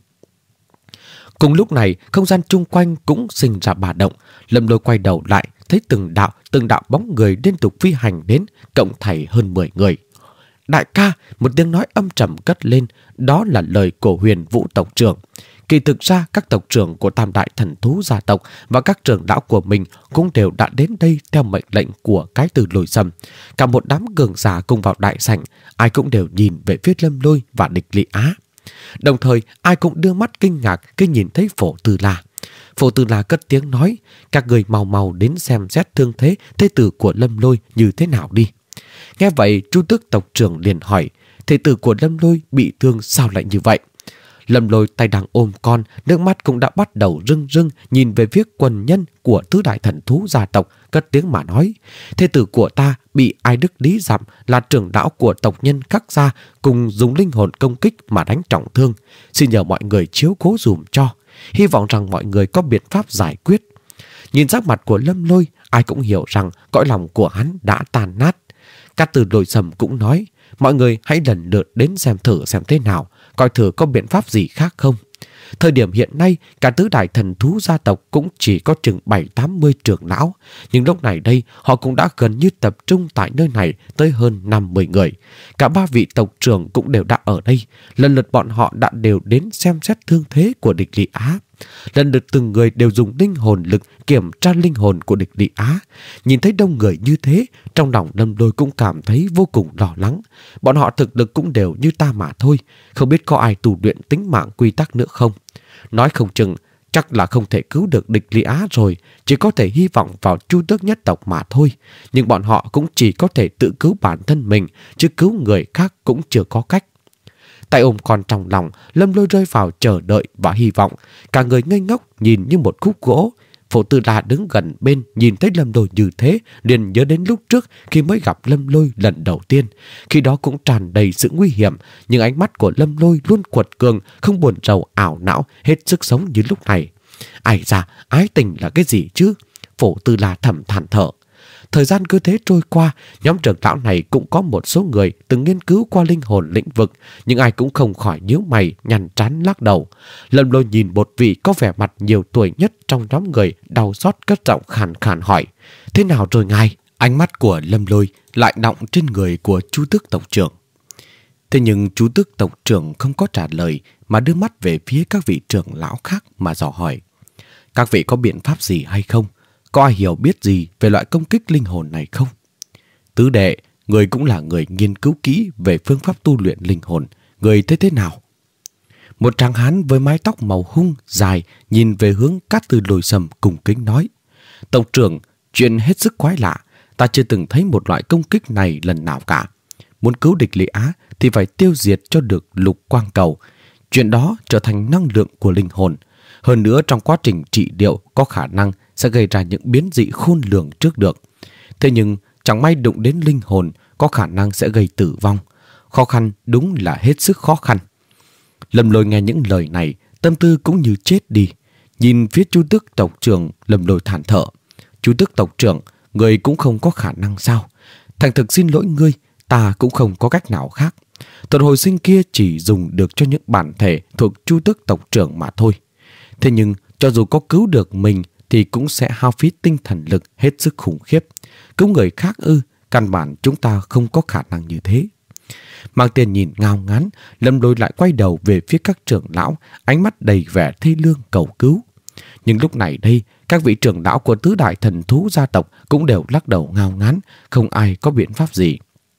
Cùng lúc này, không gian chung quanh cũng sinh ra bà động. Lâm Lôi quay đầu lại, thấy từng đạo, từng đạo bóng người liên tục phi hành đến, cộng thảy hơn mười người. Đại ca, một tiếng nói âm trầm cất lên, đó là lời của Huyền Vũ tộc trưởng. Kỳ thực ra các tộc trưởng của tam đại thần thú gia tộc và các trưởng lão của mình cũng đều đã đến đây theo mệnh lệnh của cái từ Lôi Sâm. Cả một đám cường giả cùng vào đại sảnh, ai cũng đều nhìn về phía Lâm Lôi và Địch Lị Á. Đồng thời ai cũng đưa mắt kinh ngạc khi nhìn thấy Phổ Tư La. Phổ Tư La cất tiếng nói, các người mau mau đến xem xét thương thế thế tử của Lâm Lôi như thế nào đi. Nghe vậy Chu Tước tộc trưởng liền hỏi, thế tử của Lâm Lôi bị thương sao lại như vậy? Lâm Lôi tay đang ôm con, nước mắt cũng đã bắt đầu rưng rưng nhìn về phía quần nhân của tứ đại thần thú gia tộc, cất tiếng mà nói. Thế tử của ta bị Ai Đức Lý Dặm là trưởng lão của tộc nhân Khắc Gia cùng dùng linh hồn công kích mà đánh trọng thương. Xin nhờ mọi người chiếu cố dùm cho. Hy vọng rằng mọi người có biện pháp giải quyết. Nhìn sắc mặt của Lâm Lôi, ai cũng hiểu rằng cõi lòng của hắn đã tàn nát. Các từ Lôi Sâm cũng nói, mọi người hãy lần lượt đến xem thử xem thế nào, coi thử có biện pháp gì khác không. Thời điểm hiện nay, cả tứ đại thần thú gia tộc cũng chỉ có chừng bảy tám mươi trưởng lão. Nhưng lúc này đây, họ cũng đã gần như tập trung tại nơi này tới hơn năm mươi người. Cả ba vị tộc trưởng cũng đều đã ở đây. Lần lượt bọn họ đã đều đến xem xét thương thế của Địch Lị Á. Lần lượt từng người đều dùng linh hồn lực kiểm tra linh hồn của Địch Lị Á. Nhìn thấy đông người như thế, trong lòng Lâm Lôi cũng cảm thấy vô cùng lo lắng. Bọn họ thực lực cũng đều như ta mà thôi, không biết có ai tu luyện tính mạng quy tắc nữa không. Nói không chừng chắc là không thể cứu được Địch Lị Á rồi, chỉ có thể hy vọng vào Chu Tước nhất tộc mà thôi. Nhưng bọn họ cũng chỉ có thể tự cứu bản thân mình, chứ cứu người khác cũng chưa có cách. Tay ôm con trong lòng, Lâm Lôi rơi vào chờ đợi và hy vọng. Cả người ngây ngốc nhìn như một khúc gỗ. Phổ Tư La đứng gần bên nhìn thấy Lâm Lôi như thế, liền nhớ đến lúc trước khi mới gặp Lâm Lôi lần đầu tiên. Khi đó cũng tràn đầy sự nguy hiểm, nhưng ánh mắt của Lâm Lôi luôn quật cường, không buồn rầu ảo não, hết sức sống như lúc này. Ai ra, ái tình là cái gì chứ? Phổ Tư La thầm than thở. Thời gian cứ thế trôi qua, nhóm trưởng lão này cũng có một số người từng nghiên cứu qua linh hồn lĩnh vực, nhưng ai cũng không khỏi nhíu mày, nhăn trán lắc đầu. Lâm Lôi nhìn một vị có vẻ mặt nhiều tuổi nhất trong nhóm người, đau xót cất giọng khàn khàn hỏi, thế nào rồi ngài? Ánh mắt của Lâm Lôi lại đọng trên người của Chu Tước tộc trưởng. Thế nhưng Chu Tước tộc trưởng không có trả lời, mà đưa mắt về phía các vị trưởng lão khác mà dò hỏi, các vị có biện pháp gì hay không? Có ai hiểu biết gì về loại công kích linh hồn này không? Tứ đệ, người cũng là người nghiên cứu kỹ về phương pháp tu luyện linh hồn. Người thấy thế nào? Một tráng hán với mái tóc màu hung, dài, nhìn về hướng Cát Từ Lôi Sâm cùng kính nói, tộc trưởng, chuyện hết sức quái lạ. Ta chưa từng thấy một loại công kích này lần nào cả. Muốn cứu Địch Lị Á thì phải tiêu diệt cho được lục quang cầu. Chuyện đó trở thành năng lượng của linh hồn. Hơn nữa trong quá trình trị liệu có khả năng sẽ gây ra những biến dị khôn lường trước được. Thế nhưng chẳng may đụng đến linh hồn, có khả năng sẽ gây tử vong. Khó khăn đúng là hết sức khó khăn. Lâm Lôi nghe những lời này, tâm tư cũng như chết đi. Nhìn phía Chu Tước tộc trưởng, Lâm Lôi thản thở. Chu Tước tộc trưởng, người cũng không có khả năng sao? Thành thực xin lỗi ngươi, ta cũng không có cách nào khác. Thuật hồi sinh kia chỉ dùng được cho những bản thể thuộc Chu Tước tộc trưởng mà thôi. Thế nhưng cho dù có cứu được mình thì cũng sẽ hao phí tinh thần lực hết sức khủng khiếp. Cứu người khác ư, căn bản chúng ta không có khả năng như thế. Mang Tiền nhìn ngao ngán, Lâm Lôi lại quay đầu về phía các trưởng lão, ánh mắt đầy vẻ thê lương cầu cứu. Nhưng lúc này đây, các vị trưởng lão của tứ đại thần thú gia tộc cũng đều lắc đầu ngao ngán, không ai có biện pháp gì.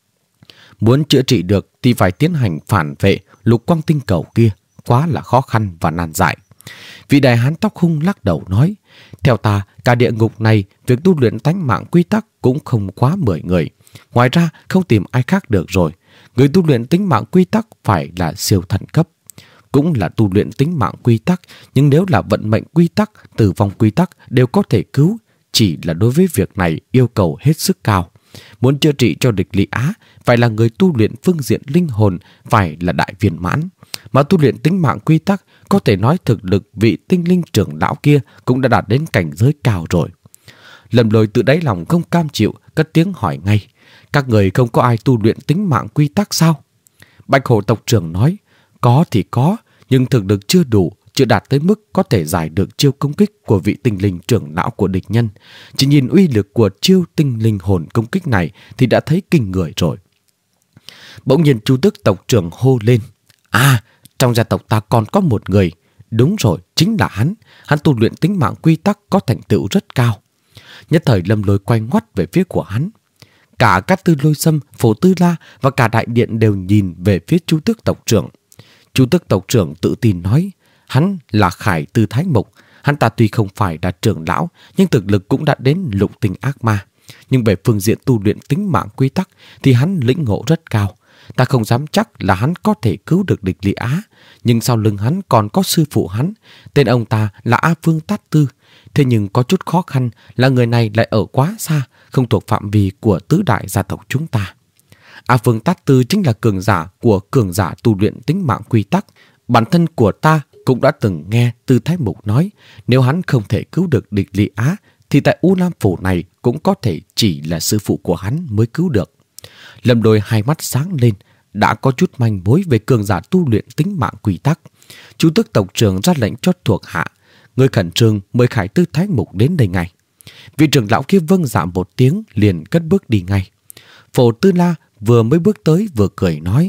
Muốn chữa trị được thì phải tiến hành phản vệ lục quang tinh cầu kia, quá là khó khăn và nan giải. Vị đại hán tóc hung lắc đầu nói, theo ta, cả địa ngục này, việc tu luyện tánh mạng quy tắc cũng không quá mười người. Ngoài ra, không tìm ai khác được rồi. Người tu luyện tính mạng quy tắc phải là siêu thần cấp. Cũng là tu luyện tính mạng quy tắc, nhưng nếu là vận mệnh quy tắc, tử vong quy tắc đều có thể cứu. Chỉ là đối với việc này yêu cầu hết sức cao. Muốn chữa trị cho địch Lý Á, phải là người tu luyện phương diện linh hồn, phải là đại viên mãn. Mà tu luyện tính mạng quy tắc, có thể nói thực lực vị tinh linh trưởng lão kia cũng đã đạt đến cảnh giới cao rồi. Lâm Lôi tự đáy lòng không cam chịu, cất tiếng hỏi ngay: các người không có ai tu luyện tính mạng quy tắc sao? Bạch Hổ tộc trưởng nói: có thì có, nhưng thực lực chưa đủ, chưa đạt tới mức có thể giải được chiêu công kích của vị tinh linh trưởng lão của địch nhân. Chỉ nhìn uy lực của chiêu tinh linh hồn công kích này thì đã thấy kinh người rồi. Bỗng nhiên Chu Tước tộc trưởng hô lên: à, trong gia tộc ta còn có một người. Đúng rồi, chính là hắn. Hắn tu luyện tính mạng quy tắc có thành tựu rất cao. Nhất thời Lâm Lôi quay ngoắt về phía của hắn. Cả Cát Tư Lôi Sâm, Phổ Tư La và cả đại điện đều nhìn về phía Chu Tước tộc trưởng. Chu Tước tộc trưởng tự tin nói: hắn là Khải Tư Thái Mục. Hắn ta tuy không phải là trưởng lão, nhưng thực lực cũng đã đến lục tinh ác ma. Nhưng về phương diện tu luyện tính mạng quy tắc thì hắn lĩnh ngộ rất cao. Ta không dám chắc là hắn có thể cứu được địch Lý Á, nhưng sau lưng hắn còn có sư phụ hắn. Tên ông ta là A Phương Tát Tư. Thế nhưng có chút khó khăn là người này lại ở quá xa, không thuộc phạm vi của tứ đại gia tộc chúng ta. A Phương Tát Tư chính là cường giả của cường giả tu luyện tính mạng quy tắc. Bản thân của ta cũng đã từng nghe Tư Thái Mục nói, nếu hắn không thể cứu được địch Lý Á thì tại U Lam Phủ này cũng có thể chỉ là sư phụ của hắn mới cứu được. Lâm Lôi hai mắt sáng lên, đã có chút manh mối về cường giả tu luyện tính mạng quy tắc. Chu Tước tộc trưởng ra lệnh cho thuộc hạ, người khẩn trương mời Khải Tư Thái Mục đến đây ngay. Vị trưởng lão kia vâng dạ một tiếng, liền cất bước đi ngay. Phổ Tư La vừa mới bước tới vừa cười nói: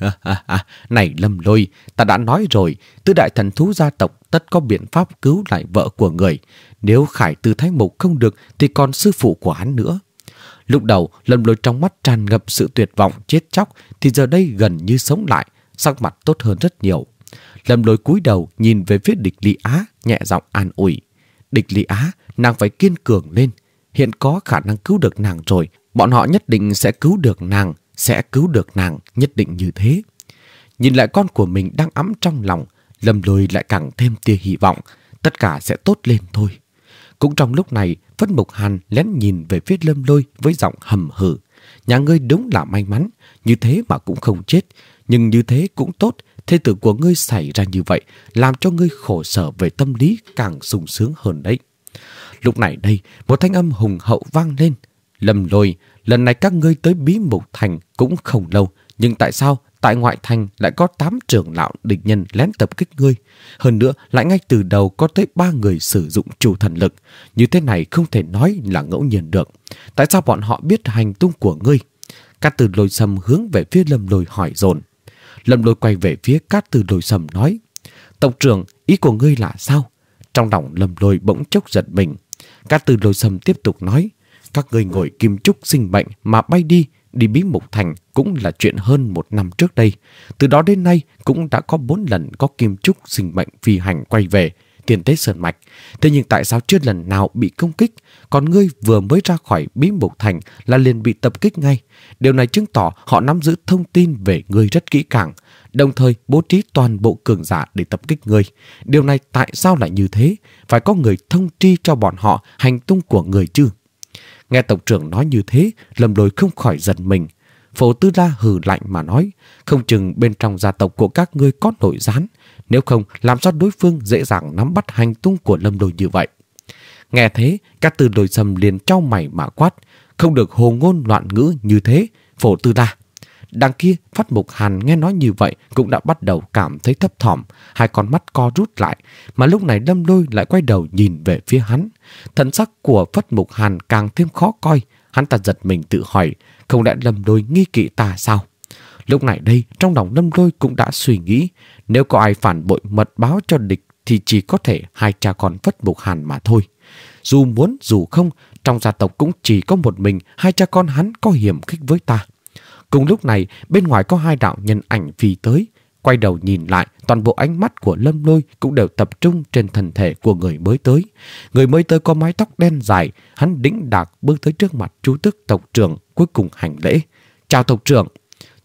này Lâm Lôi, ta đã nói rồi, tứ đại thần thú gia tộc tất có biện pháp cứu lại vợ của người. Nếu Khải Tư Thái Mục không được thì còn sư phụ của hắn nữa. Lúc đầu Lâm Lôi trong mắt tràn ngập sự tuyệt vọng chết chóc, thì giờ đây gần như sống lại, sắc mặt tốt hơn rất nhiều. Lâm Lôi cúi đầu nhìn về phía địch Lý Á, nhẹ giọng an ủi: địch Lý Á, nàng phải kiên cường lên. Hiện có khả năng cứu được nàng rồi, bọn họ nhất định sẽ cứu được nàng, sẽ cứu được nàng, nhất định như thế. Nhìn lại con của mình đang ẵm trong lòng, Lâm Lôi lại càng thêm tia hy vọng, tất cả sẽ tốt lên thôi. Cũng trong lúc này, Phất Mục Hàn lén nhìn về phía Lâm Lôi với giọng hầm hừ: nhà ngươi đúng là may mắn, như thế mà cũng không chết, nhưng như thế cũng tốt. Thế tử của ngươi xảy ra như vậy, làm cho ngươi khổ sở về tâm lý càng sung sướng hơn đấy. Lúc này đây, một thanh âm hùng hậu vang lên: Lâm Lôi, lần này các ngươi tới Bí Mục Thành cũng không lâu, nhưng tại sao tại ngoại thành lại có tám trưởng lão địch nhân lén tập kích ngươi? Hơn nữa lại ngay từ đầu có tới ba người sử dụng chủ thần lực. Như thế này không thể nói là ngẫu nhiên được. Tại sao bọn họ biết hành tung của ngươi? Cát Tư Lôi Sâm hướng về phía Lâm Lôi hỏi dồn. Lâm Lôi quay về phía Cát Tư Lôi Sâm nói: tộc trưởng, ý của ngươi là sao? Trong lòng Lâm Lôi bỗng chốc giật mình. Cát Tư Lôi Sâm tiếp tục nói: các ngươi ngồi kim trúc sinh bệnh mà bay đi, đi Bí Mục Thành cũng là chuyện hơn một năm trước đây. Từ đó đến nay cũng đã có bốn lần có kim trúc sinh bệnh phi hành quay về Tiên Tế Sơn Mạch. Thế nhưng tại sao chưa lần nào bị công kích? Còn ngươi vừa mới ra khỏi Bí Mục Thành là liền bị tập kích ngay. Điều này chứng tỏ họ nắm giữ thông tin về ngươi rất kỹ càng, đồng thời bố trí toàn bộ cường giả để tập kích ngươi. Điều này tại sao lại như thế? Phải có người thông tri cho bọn họ hành tung của người chứ? Nghe tộc trưởng nói như thế, Lâm Lôi không khỏi giận mình. Phổ Tư La hừ lạnh mà nói: không chừng bên trong gia tộc của các ngươi có nội gián, nếu không làm sao đối phương dễ dàng nắm bắt hành tung của Lâm Lôi như vậy. Nghe thế, Cát Tư Lôi Sâm liền trao mày mà quát: không được hồ ngôn loạn ngữ như thế, Phổ Tư La. Đằng kia, Phất Mục Hàn nghe nói như vậy cũng đã bắt đầu cảm thấy thấp thỏm, hai con mắt co rút lại. Mà lúc này Lâm Lôi lại quay đầu nhìn về phía hắn. Thần sắc của Phất Mục Hàn càng thêm khó coi. Hắn ta giật mình tự hỏi: không lẽ Lâm Lôi nghi kỵ ta sao? Lúc này đây, trong lòng Lâm Lôi cũng đã suy nghĩ, nếu có ai phản bội mật báo cho địch thì chỉ có thể hai cha con Phất Mục Hàn mà thôi. Dù muốn dù không, trong gia tộc cũng chỉ có một mình hai cha con hắn có hiểm khích với ta. Cùng lúc này, bên ngoài có hai đạo nhân ảnh phi tới. Quay đầu nhìn lại, toàn bộ ánh mắt của Lâm Lôi cũng đều tập trung trên thân thể của người mới tới. Người mới tới có mái tóc đen dài, hắn đĩnh đạc bước tới trước mặt Chu Tước tộc trưởng, cuối cùng hành lễ: chào tộc trưởng.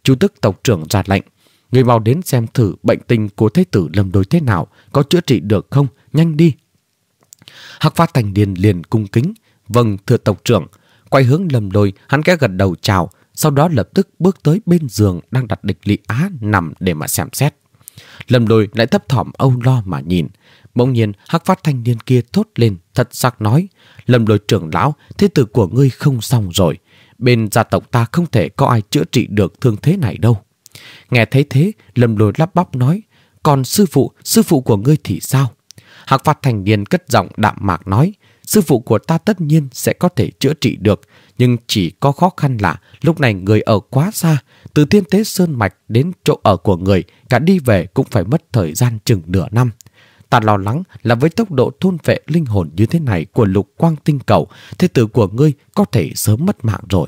Chu Tước tộc trưởng ra lệnh, người mau đến xem thử bệnh tình của Thế tử Lâm Lôi thế nào, có chữa trị được không, nhanh đi. Hắc Phát Thanh Niên liền cung kính, vâng thưa tộc trưởng. Quay hướng Lâm Lôi, hắn khẽ gật đầu chào, sau đó lập tức bước tới bên giường đang đặt Địch Lị Á nằm để mà xem xét. Lâm Lôi lại thấp thỏm âu lo mà nhìn. Bỗng nhiên Hắc Phát Thanh Niên kia thốt lên thật sắc nói, Lâm Lôi trưởng lão, thế tử của ngươi không xong rồi. Bên gia tộc ta không thể có ai chữa trị được thương thế này đâu. Nghe thấy thế, Lâm Lôi lắp bắp nói, còn sư phụ, sư phụ của ngươi thì sao? Hắc Phát Thanh Niên cất giọng đạm mạc nói, sư phụ của ta tất nhiên sẽ có thể chữa trị được, nhưng chỉ có khó khăn là lúc này người ở quá xa, từ Thiên Tế Sơn Mạch đến chỗ ở của người, cả đi về cũng phải mất thời gian chừng nửa năm. Ta lo lắng là với tốc độ thôn vệ linh hồn như thế này của Lục Quang Tinh Cầu, thế tử của ngươi có thể sớm mất mạng rồi.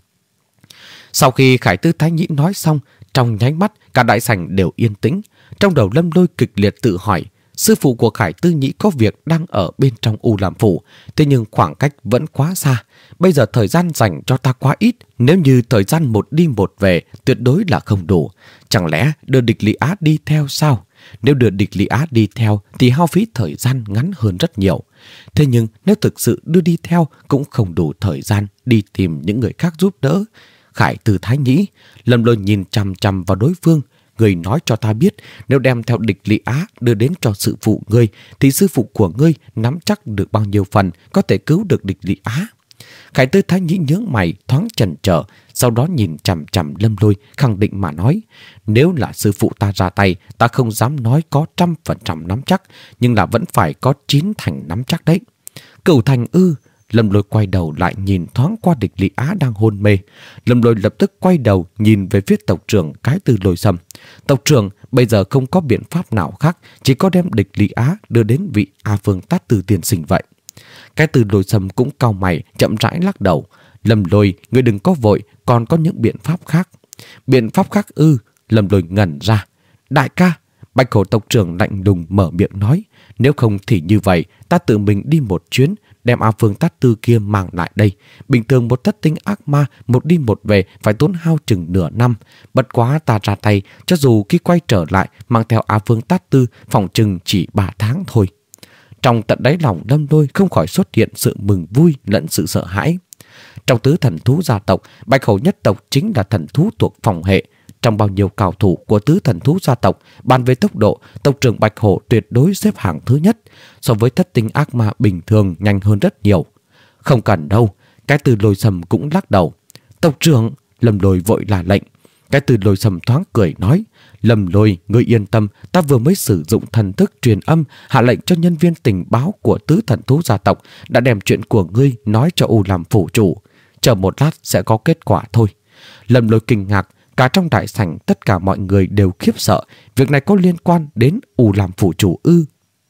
Sau khi Khải Tư Thái Nhĩ nói xong, trong nháy mắt cả đại sảnh đều yên tĩnh. Trong đầu Lâm Lôi kịch liệt tự hỏi, sư phụ của Khải Tư Nhĩ có việc đang ở bên trong U Lam Phủ, thế nhưng khoảng cách vẫn quá xa. Bây giờ thời gian dành cho ta quá ít, nếu như thời gian một đi một về tuyệt đối là không đủ. Chẳng lẽ đưa Địch Lị Á đi theo sao? Nếu đưa Địch Lị Á đi theo thì hao phí thời gian ngắn hơn rất nhiều. Thế nhưng nếu thực sự đưa đi theo cũng không đủ thời gian đi tìm những người khác giúp đỡ. Khải Tư Thái Nhĩ, Lâm Lôi nhìn chằm chằm vào đối phương. Người nói cho ta biết, nếu đem theo Địch Lị Á đưa đến cho sư phụ ngươi, thì sư phụ của ngươi nắm chắc được bao nhiêu phần có thể cứu được Địch Lị Á. Khải Tư Thái Nhĩ nhướng mày thoáng chần chờ, sau đó nhìn chằm chằm Lâm Lôi khẳng định mà nói, nếu là sư phụ ta ra tay, ta không dám nói có trăm phần trăm nắm chắc, nhưng là vẫn phải có chín thành nắm chắc đấy. Cửu thành ư? Lâm Lôi quay đầu lại nhìn thoáng qua Địch Lị Á đang hôn mê. Lâm Lôi lập tức quay đầu nhìn về phía tộc trưởng Cái Từ Lôi Sầm. Tộc trưởng, bây giờ không có biện pháp nào khác, chỉ có đem Địch Lị Á đưa đến vị A Phương Tát Tư tiên sinh vậy. Cái Từ Lôi Sầm cũng cau mày, chậm rãi lắc đầu. Lâm Lôi, ngươi đừng có vội, còn có những biện pháp khác. Biện pháp khác ư? Lâm Lôi ngẩn ra. Đại ca, Bạch Hổ tộc trưởng lạnh lùng mở miệng nói, nếu không thì như vậy, ta tự mình đi một chuyến, đem A Phương Tát Tư kia mang lại đây. Bình thường một thất tinh ác ma một đi một về phải tốn hao chừng nửa năm. Bất quá ta ra tay, cho dù khi quay trở lại mang theo A Phương Tát Tư phòng chừng chỉ ba tháng thôi. Trong tận đáy lòng Lâm Lôi không khỏi xuất hiện sự mừng vui lẫn sự sợ hãi. Trong tứ thần thú gia tộc, Bạch Hổ nhất tộc chính là thần thú thuộc phòng hệ. Trong bao nhiêu cao thủ của tứ thần thú gia tộc, bàn về tốc độ, tộc trưởng Bạch Hổ tuyệt đối xếp hạng thứ nhất, so với thất tinh ác ma bình thường nhanh hơn rất nhiều. Không cần đâu, Cái Từ Lôi Sầm cũng lắc đầu. Tộc trưởng, Lâm Lôi vội là lệnh. Cái Từ Lôi Sầm thoáng cười nói, Lâm Lôi, ngươi yên tâm, ta vừa mới sử dụng thần thức truyền âm, hạ lệnh cho nhân viên tình báo của tứ thần thú gia tộc đã đem chuyện của ngươi nói cho U Lam phủ chủ. Chờ một lát sẽ có kết quả thôi. Lâm Lôi kinh ngạc, cả trong đại sảnh tất cả mọi người đều khiếp sợ, việc này có liên quan đến U Lam phủ chủ ư?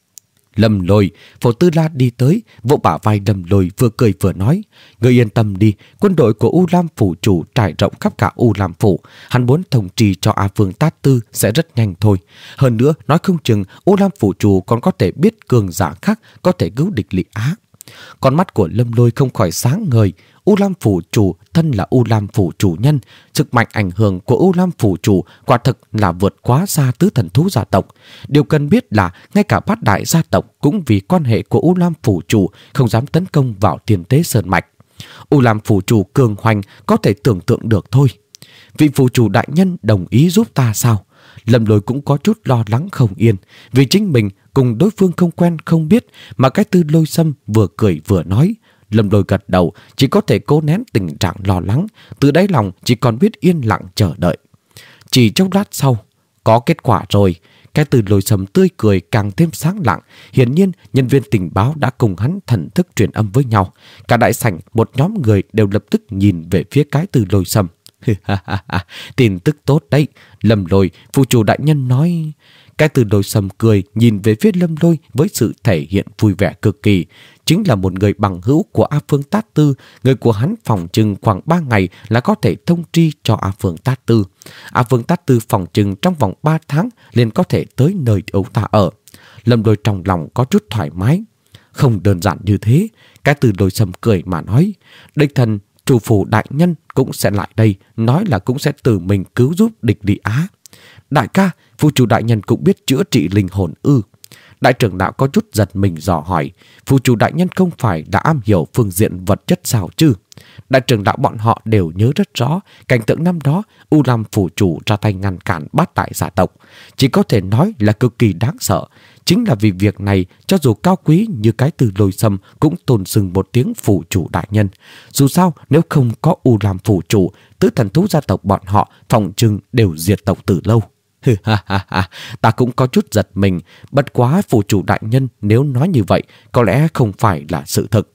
Lâm Lôi, Phổ Tư La đi tới, vỗ bả vai Lâm Lôi vừa cười vừa nói, ngươi yên tâm đi, quân đội của U Lam phủ chủ trải rộng khắp cả U Lam phủ, hắn muốn thông trì cho A Phương Tát Tư sẽ rất nhanh thôi. Hơn nữa, nói không chừng U Lam phủ chủ còn có thể biết cường giả khác có thể cứu Địch Lị Á. Con mắt của Lâm Lôi không khỏi sáng ngời. U Lam phủ chủ thân là U Lam phủ chủ nhân, sức mạnh ảnh hưởng của U Lam phủ chủ quả thực là vượt quá xa tứ thần thú gia tộc. Điều cần biết là ngay cả bát đại gia tộc cũng vì quan hệ của U Lam phủ chủ không dám tấn công vào Thiên Tế Sơn Mạch. U Lam phủ chủ cường hoành có thể tưởng tượng được thôi. Vị phủ chủ đại nhân đồng ý giúp ta sao? Lâm Lôi cũng có chút lo lắng không yên, vì chính mình cùng đối phương không quen không biết, mà Cái Từ Lôi Sâm vừa cười vừa nói. Lâm Lôi gật đầu, chỉ có thể cố nén tình trạng lo lắng, từ đáy lòng chỉ còn biết yên lặng chờ đợi. Chỉ trong lát sau, có kết quả rồi. Cái Từ Lôi Sâm tươi cười càng thêm sáng lặng. Hiển nhiên nhân viên tình báo đã cùng hắn thần thức truyền âm với nhau. Cả đại sảnh một nhóm người đều lập tức nhìn về phía Cái Từ Lôi Sâm. Tin tức tốt đấy, Lâm Lôi, phụ chủ đại nhân nói. Cái Từ Lôi Sâm cười nhìn về phía Lâm Lôi với sự thể hiện vui vẻ cực kỳ. Chính là một người bằng hữu của A Phương Tát Tư. Người của hắn phòng chừng khoảng ba ngày là có thể thông tri cho A Phương Tát Tư. A Phương Tát Tư phòng chừng trong vòng ba tháng liền có thể tới nơi ấu ta ở. Lâm Lôi trong lòng có chút thoải mái. Không đơn giản như thế. Cái Từ Lôi Sâm cười mà nói, đích thần Chủ phủ đại nhân cũng sẽ lại đây, nói là cũng sẽ tự mình cứu giúp địch Lý Á. Đại ca, Phù chủ đại nhân cũng biết chữa trị linh hồn ư? Đại trưởng lão có chút giật mình dò hỏi. Phù chủ đại nhân không phải đã am hiểu phương diện vật chất sao chứ? Đại trưởng lão bọn họ đều nhớ rất rõ cảnh tượng năm đó U Lam phủ chủ ra tay ngăn cản bát đại gia tộc. Chỉ có thể nói là cực kỳ đáng sợ. Chính là vì việc này, cho dù cao quý như cái từ Lôi Sâm cũng tôn sừng một tiếng phủ chủ đại nhân. Dù sao, nếu không có U Lam phủ chủ, tứ thần thú gia tộc bọn họ phòng trừng đều diệt tộc từ lâu. Ha ha ha, ta cũng có chút giật mình, bất quá phủ chủ đại nhân nếu nói như vậy, có lẽ không phải là sự thực.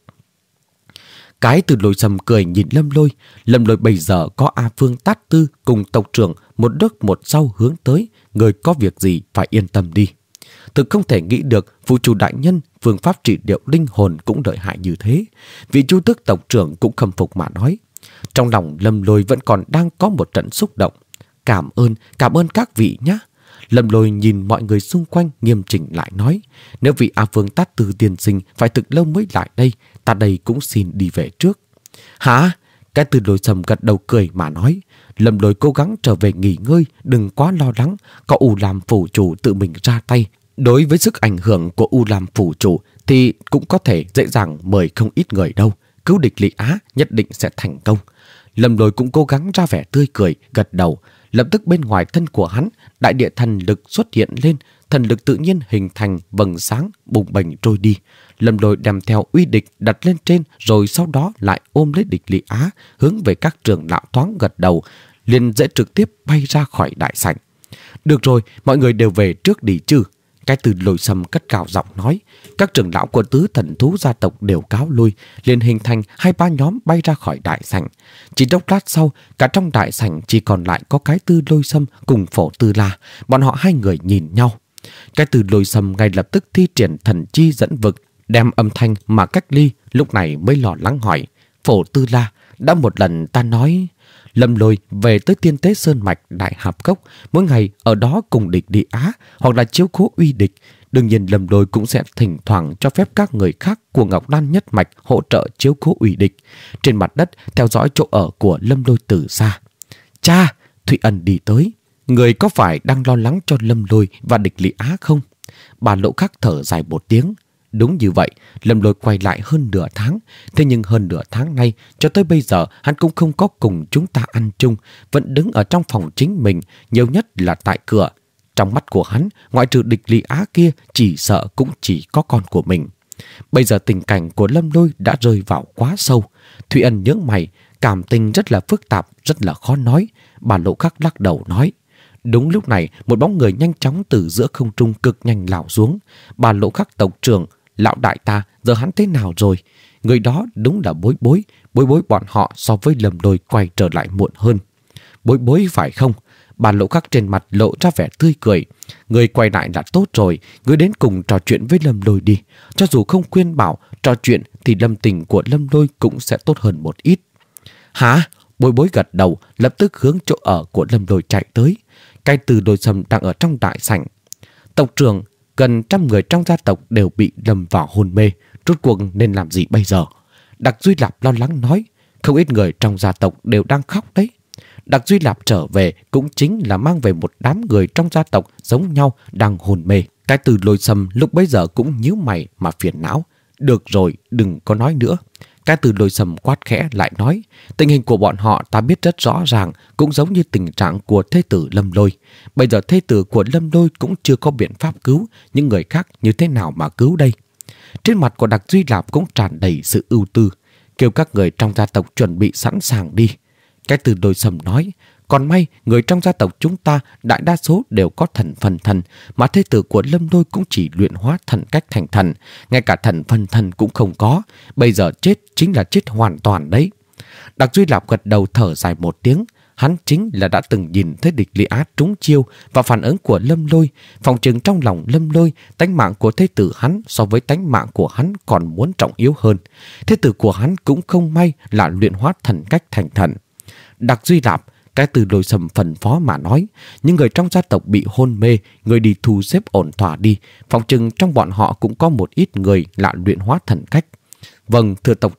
Cái từ Lôi Sâm cười nhìn Lâm Lôi. Lâm Lôi bây giờ có A Phương Tát Tư cùng tộc trưởng một đất một sau hướng tới, người có việc gì phải yên tâm đi. Thực không thể nghĩ được phụ chủ đại nhân phương pháp trị liệu linh hồn cũng lợi hại như thế. Vị Chu Tước tộc trưởng cũng khâm phục mà nói. Trong lòng Lâm Lôi vẫn còn đang có một trận xúc động. Cảm ơn, cảm ơn các vị nhé. Lâm Lôi nhìn mọi người xung quanh nghiêm chỉnh lại nói. Nếu vị A Phương Tát Tư tiên sinh phải thực lâu mới lại đây, ta đây cũng xin đi về trước. Hả? Cái từ Lôi Sâm gật đầu cười mà nói. Lâm Lôi cố gắng trở về nghỉ ngơi, đừng quá lo lắng, có U Lam phủ chủ tự mình ra tay. Đối với sức ảnh hưởng của U Lam phủ chủ thì cũng có thể dễ dàng mời không ít người đâu. Cứu địch Lý Á nhất định sẽ thành công. Lâm Lôi cũng cố gắng ra vẻ tươi cười, gật đầu. Lập tức bên ngoài thân của hắn, đại địa thần lực xuất hiện lên, thần lực tự nhiên hình thành vầng sáng bùng bềnh trôi đi. Lâm Lôi đem theo uy địch đặt lên trên, rồi sau đó lại ôm lấy địch Lý Á, hướng về các trưởng lão thoáng gật đầu, liền dễ trực tiếp bay ra khỏi đại sảnh. Được rồi, mọi người đều về trước đi chứ. Cái từ Lôi Sâm cất cao giọng nói. Các trưởng lão của tứ thần thú gia tộc đều cáo lui, liền hình thành hai ba nhóm bay ra khỏi đại sảnh. Chỉ chốc lát sau, cả trong đại sảnh chỉ còn lại có cái từ Lôi Sâm cùng Phổ Tư La. Bọn họ hai người nhìn nhau. Cái từ Lôi Sâm ngay lập tức thi triển thần chi dẫn vực, đem âm thanh mà cách ly, lúc này mới lo lắng hỏi. Phổ Tư La, đã một lần ta nói... Lâm Lôi về tới Tiên Tế Sơn Mạch Đại Hạp Cốc, mỗi ngày ở đó cùng địch Lý Á hoặc là chiếu cố uy địch. Đương nhiên Lâm Lôi cũng sẽ thỉnh thoảng cho phép các người khác của Ngọc Đan Nhất Mạch hỗ trợ chiếu cố uy địch. Trên mặt đất theo dõi chỗ ở của Lâm Lôi từ xa. Cha! Thụy Ân đi tới. Người có phải đang lo lắng cho Lâm Lôi và địch Lý Á không? Bà Lộ Khắc thở dài một tiếng. Đúng như vậy, Lâm Lôi quay lại hơn nửa tháng. Thế nhưng hơn nửa tháng nay, cho tới bây giờ, hắn cũng không có cùng chúng ta ăn chung, vẫn đứng ở trong phòng chính mình, nhiều nhất là tại cửa. Trong mắt của hắn, ngoại trừ địch Lý Á kia, chỉ sợ cũng chỉ có con của mình. Bây giờ tình cảnh của Lâm Lôi đã rơi vào quá sâu. Thụy Ân nhướng mày, cảm tình rất là phức tạp, rất là khó nói. Bà Lộ Khắc lắc đầu nói. Đúng lúc này, một bóng người nhanh chóng từ giữa không trung cực nhanh lao xuống. Bà Lộ Khắc tộc trưởng, lão đại ta, giờ hắn thế nào rồi? Người đó đúng là Bối Bối. Bối Bối bọn họ so với Lâm Lôi quay trở lại muộn hơn. Bối Bối phải không? Bà Lộ Khắc trên mặt lộ ra vẻ tươi cười. Người quay lại là tốt rồi. Người đến cùng trò chuyện với Lâm Lôi đi. Cho dù không khuyên bảo trò chuyện thì lâm tình của Lâm Lôi cũng sẽ tốt hơn một ít. Hả? Bối Bối gật đầu, lập tức hướng chỗ ở của Lâm Lôi chạy tới. Cái từ Lôi Sâm đang ở trong đại sảnh. Tộc trưởng, gần trăm người trong gia tộc đều bị lâm vào hôn mê. Rốt cuộc nên làm gì bây giờ? Đặc Duy Lạp lo lắng nói. Không ít người trong gia tộc đều đang khóc đấy. Đặc Duy Lạp trở về cũng chính là mang về một đám người trong gia tộc giống nhau đang hôn mê. Cái từ Lôi Sâm lúc bấy giờ cũng nhíu mày mà phiền não. Được rồi, đừng có nói nữa. Cái từ Lôi Sâm quát khẽ lại nói. Tình hình của bọn họ ta biết rất rõ ràng, cũng giống như tình trạng của thê tử Lâm Lôi. Bây giờ thê tử của Lâm Lôi cũng chưa có biện pháp cứu, những người khác như thế nào mà cứu đây? Trên mặt của Đặc Duy Lạp cũng tràn đầy sự ưu tư, kêu các người trong gia tộc chuẩn bị sẵn sàng đi. Cái từ Lôi Sâm nói. Còn may, người trong gia tộc chúng ta đại đa số đều có thần phân thần, mà thê tử của Lâm Lôi cũng chỉ luyện hóa thần cách thành thần, ngay cả thần phân thần cũng không có. Bây giờ chết chính là chết hoàn toàn đấy. Đặc Duy Lạp gật đầu thở dài một tiếng. Hắn chính là đã từng nhìn thấy địch Lý Á trúng chiêu và phản ứng của Lâm Lôi. Phòng chừng trong lòng Lâm Lôi, tánh mạng của thê tử hắn so với tánh mạng của hắn còn muốn trọng yếu hơn. Thê tử của hắn cũng không may là luyện hóa thần cách thành thần. Đặc Duy Lạp, cái từ Lôi Sâm phân phó mà nói. Những người trong gia tộc bị hôn mê, người đi thu xếp ổn thỏa đi. Phòng chừng trong bọn họ cũng có một ít người lạ luyện hóa thần cách. Vâng, thưa tộc trưởng,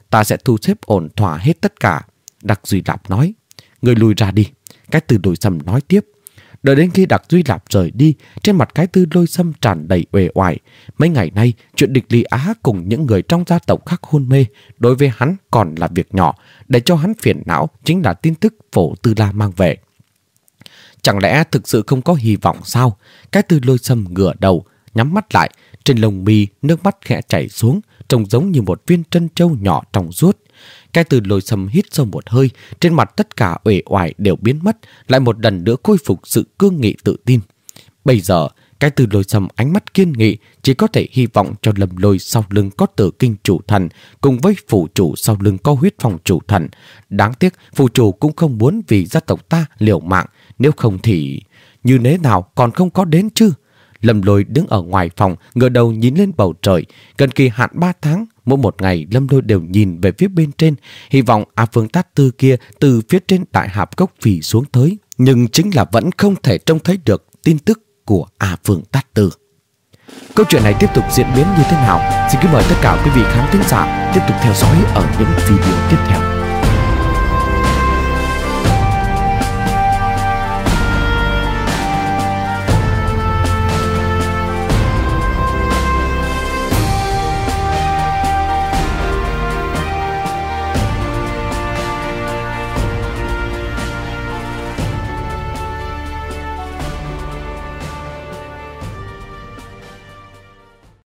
ta sẽ thu xếp ổn thỏa hết tất cả. Đặc Duy Lạp nói. Người lùi ra đi. Cái Từ Lôi Sâm nói tiếp. Đợi đến khi Đặc Duy Lạp rời đi, trên mặt Cái Từ Lôi Sâm tràn đầy uể oải. Mấy ngày nay, chuyện địch Lý Á cùng những người trong gia tộc khác hôn mê, đối với hắn còn là việc nhỏ. Để cho hắn phiền não chính là tin tức Phổ Tư La mang về. Chẳng lẽ thực sự không có hy vọng sao? Cái Từ Lôi Sâm ngửa đầu, nhắm mắt lại, trên lồng mi nước mắt khẽ chảy xuống, trông giống như một viên trân châu nhỏ trong suốt. Cái Từ Lôi Sâm hít sâu một hơi, trên mặt tất cả uể oải đều biến mất, lại một lần nữa khôi phục sự cương nghị tự tin. Bây giờ, Cái Từ Lôi Sâm ánh mắt kiên nghị, chỉ có thể hy vọng cho Lâm Lôi sau lưng có Tử Kinh chủ thần, cùng với phủ chủ sau lưng có Huyết Phong chủ thần. Đáng tiếc, phủ chủ cũng không muốn vì gia tộc ta liều mạng, nếu không thì như thế nào còn không có đến chứ. Lâm Lôi đứng ở ngoài phòng, ngửa đầu nhìn lên bầu trời. Gần kỳ hạn ba tháng, mỗi một ngày Lâm Lôi đều nhìn về phía bên trên, hy vọng A Phương Tát Tư kia từ phía trên đại hạp cốc phì xuống tới. Nhưng chính là vẫn không thể trông thấy được tin tức của A Phương Tát Tư. Câu chuyện này tiếp tục diễn biến như thế nào? Xin kính mời tất cả quý vị khán thính giả tiếp tục theo dõi ở những video tiếp theo.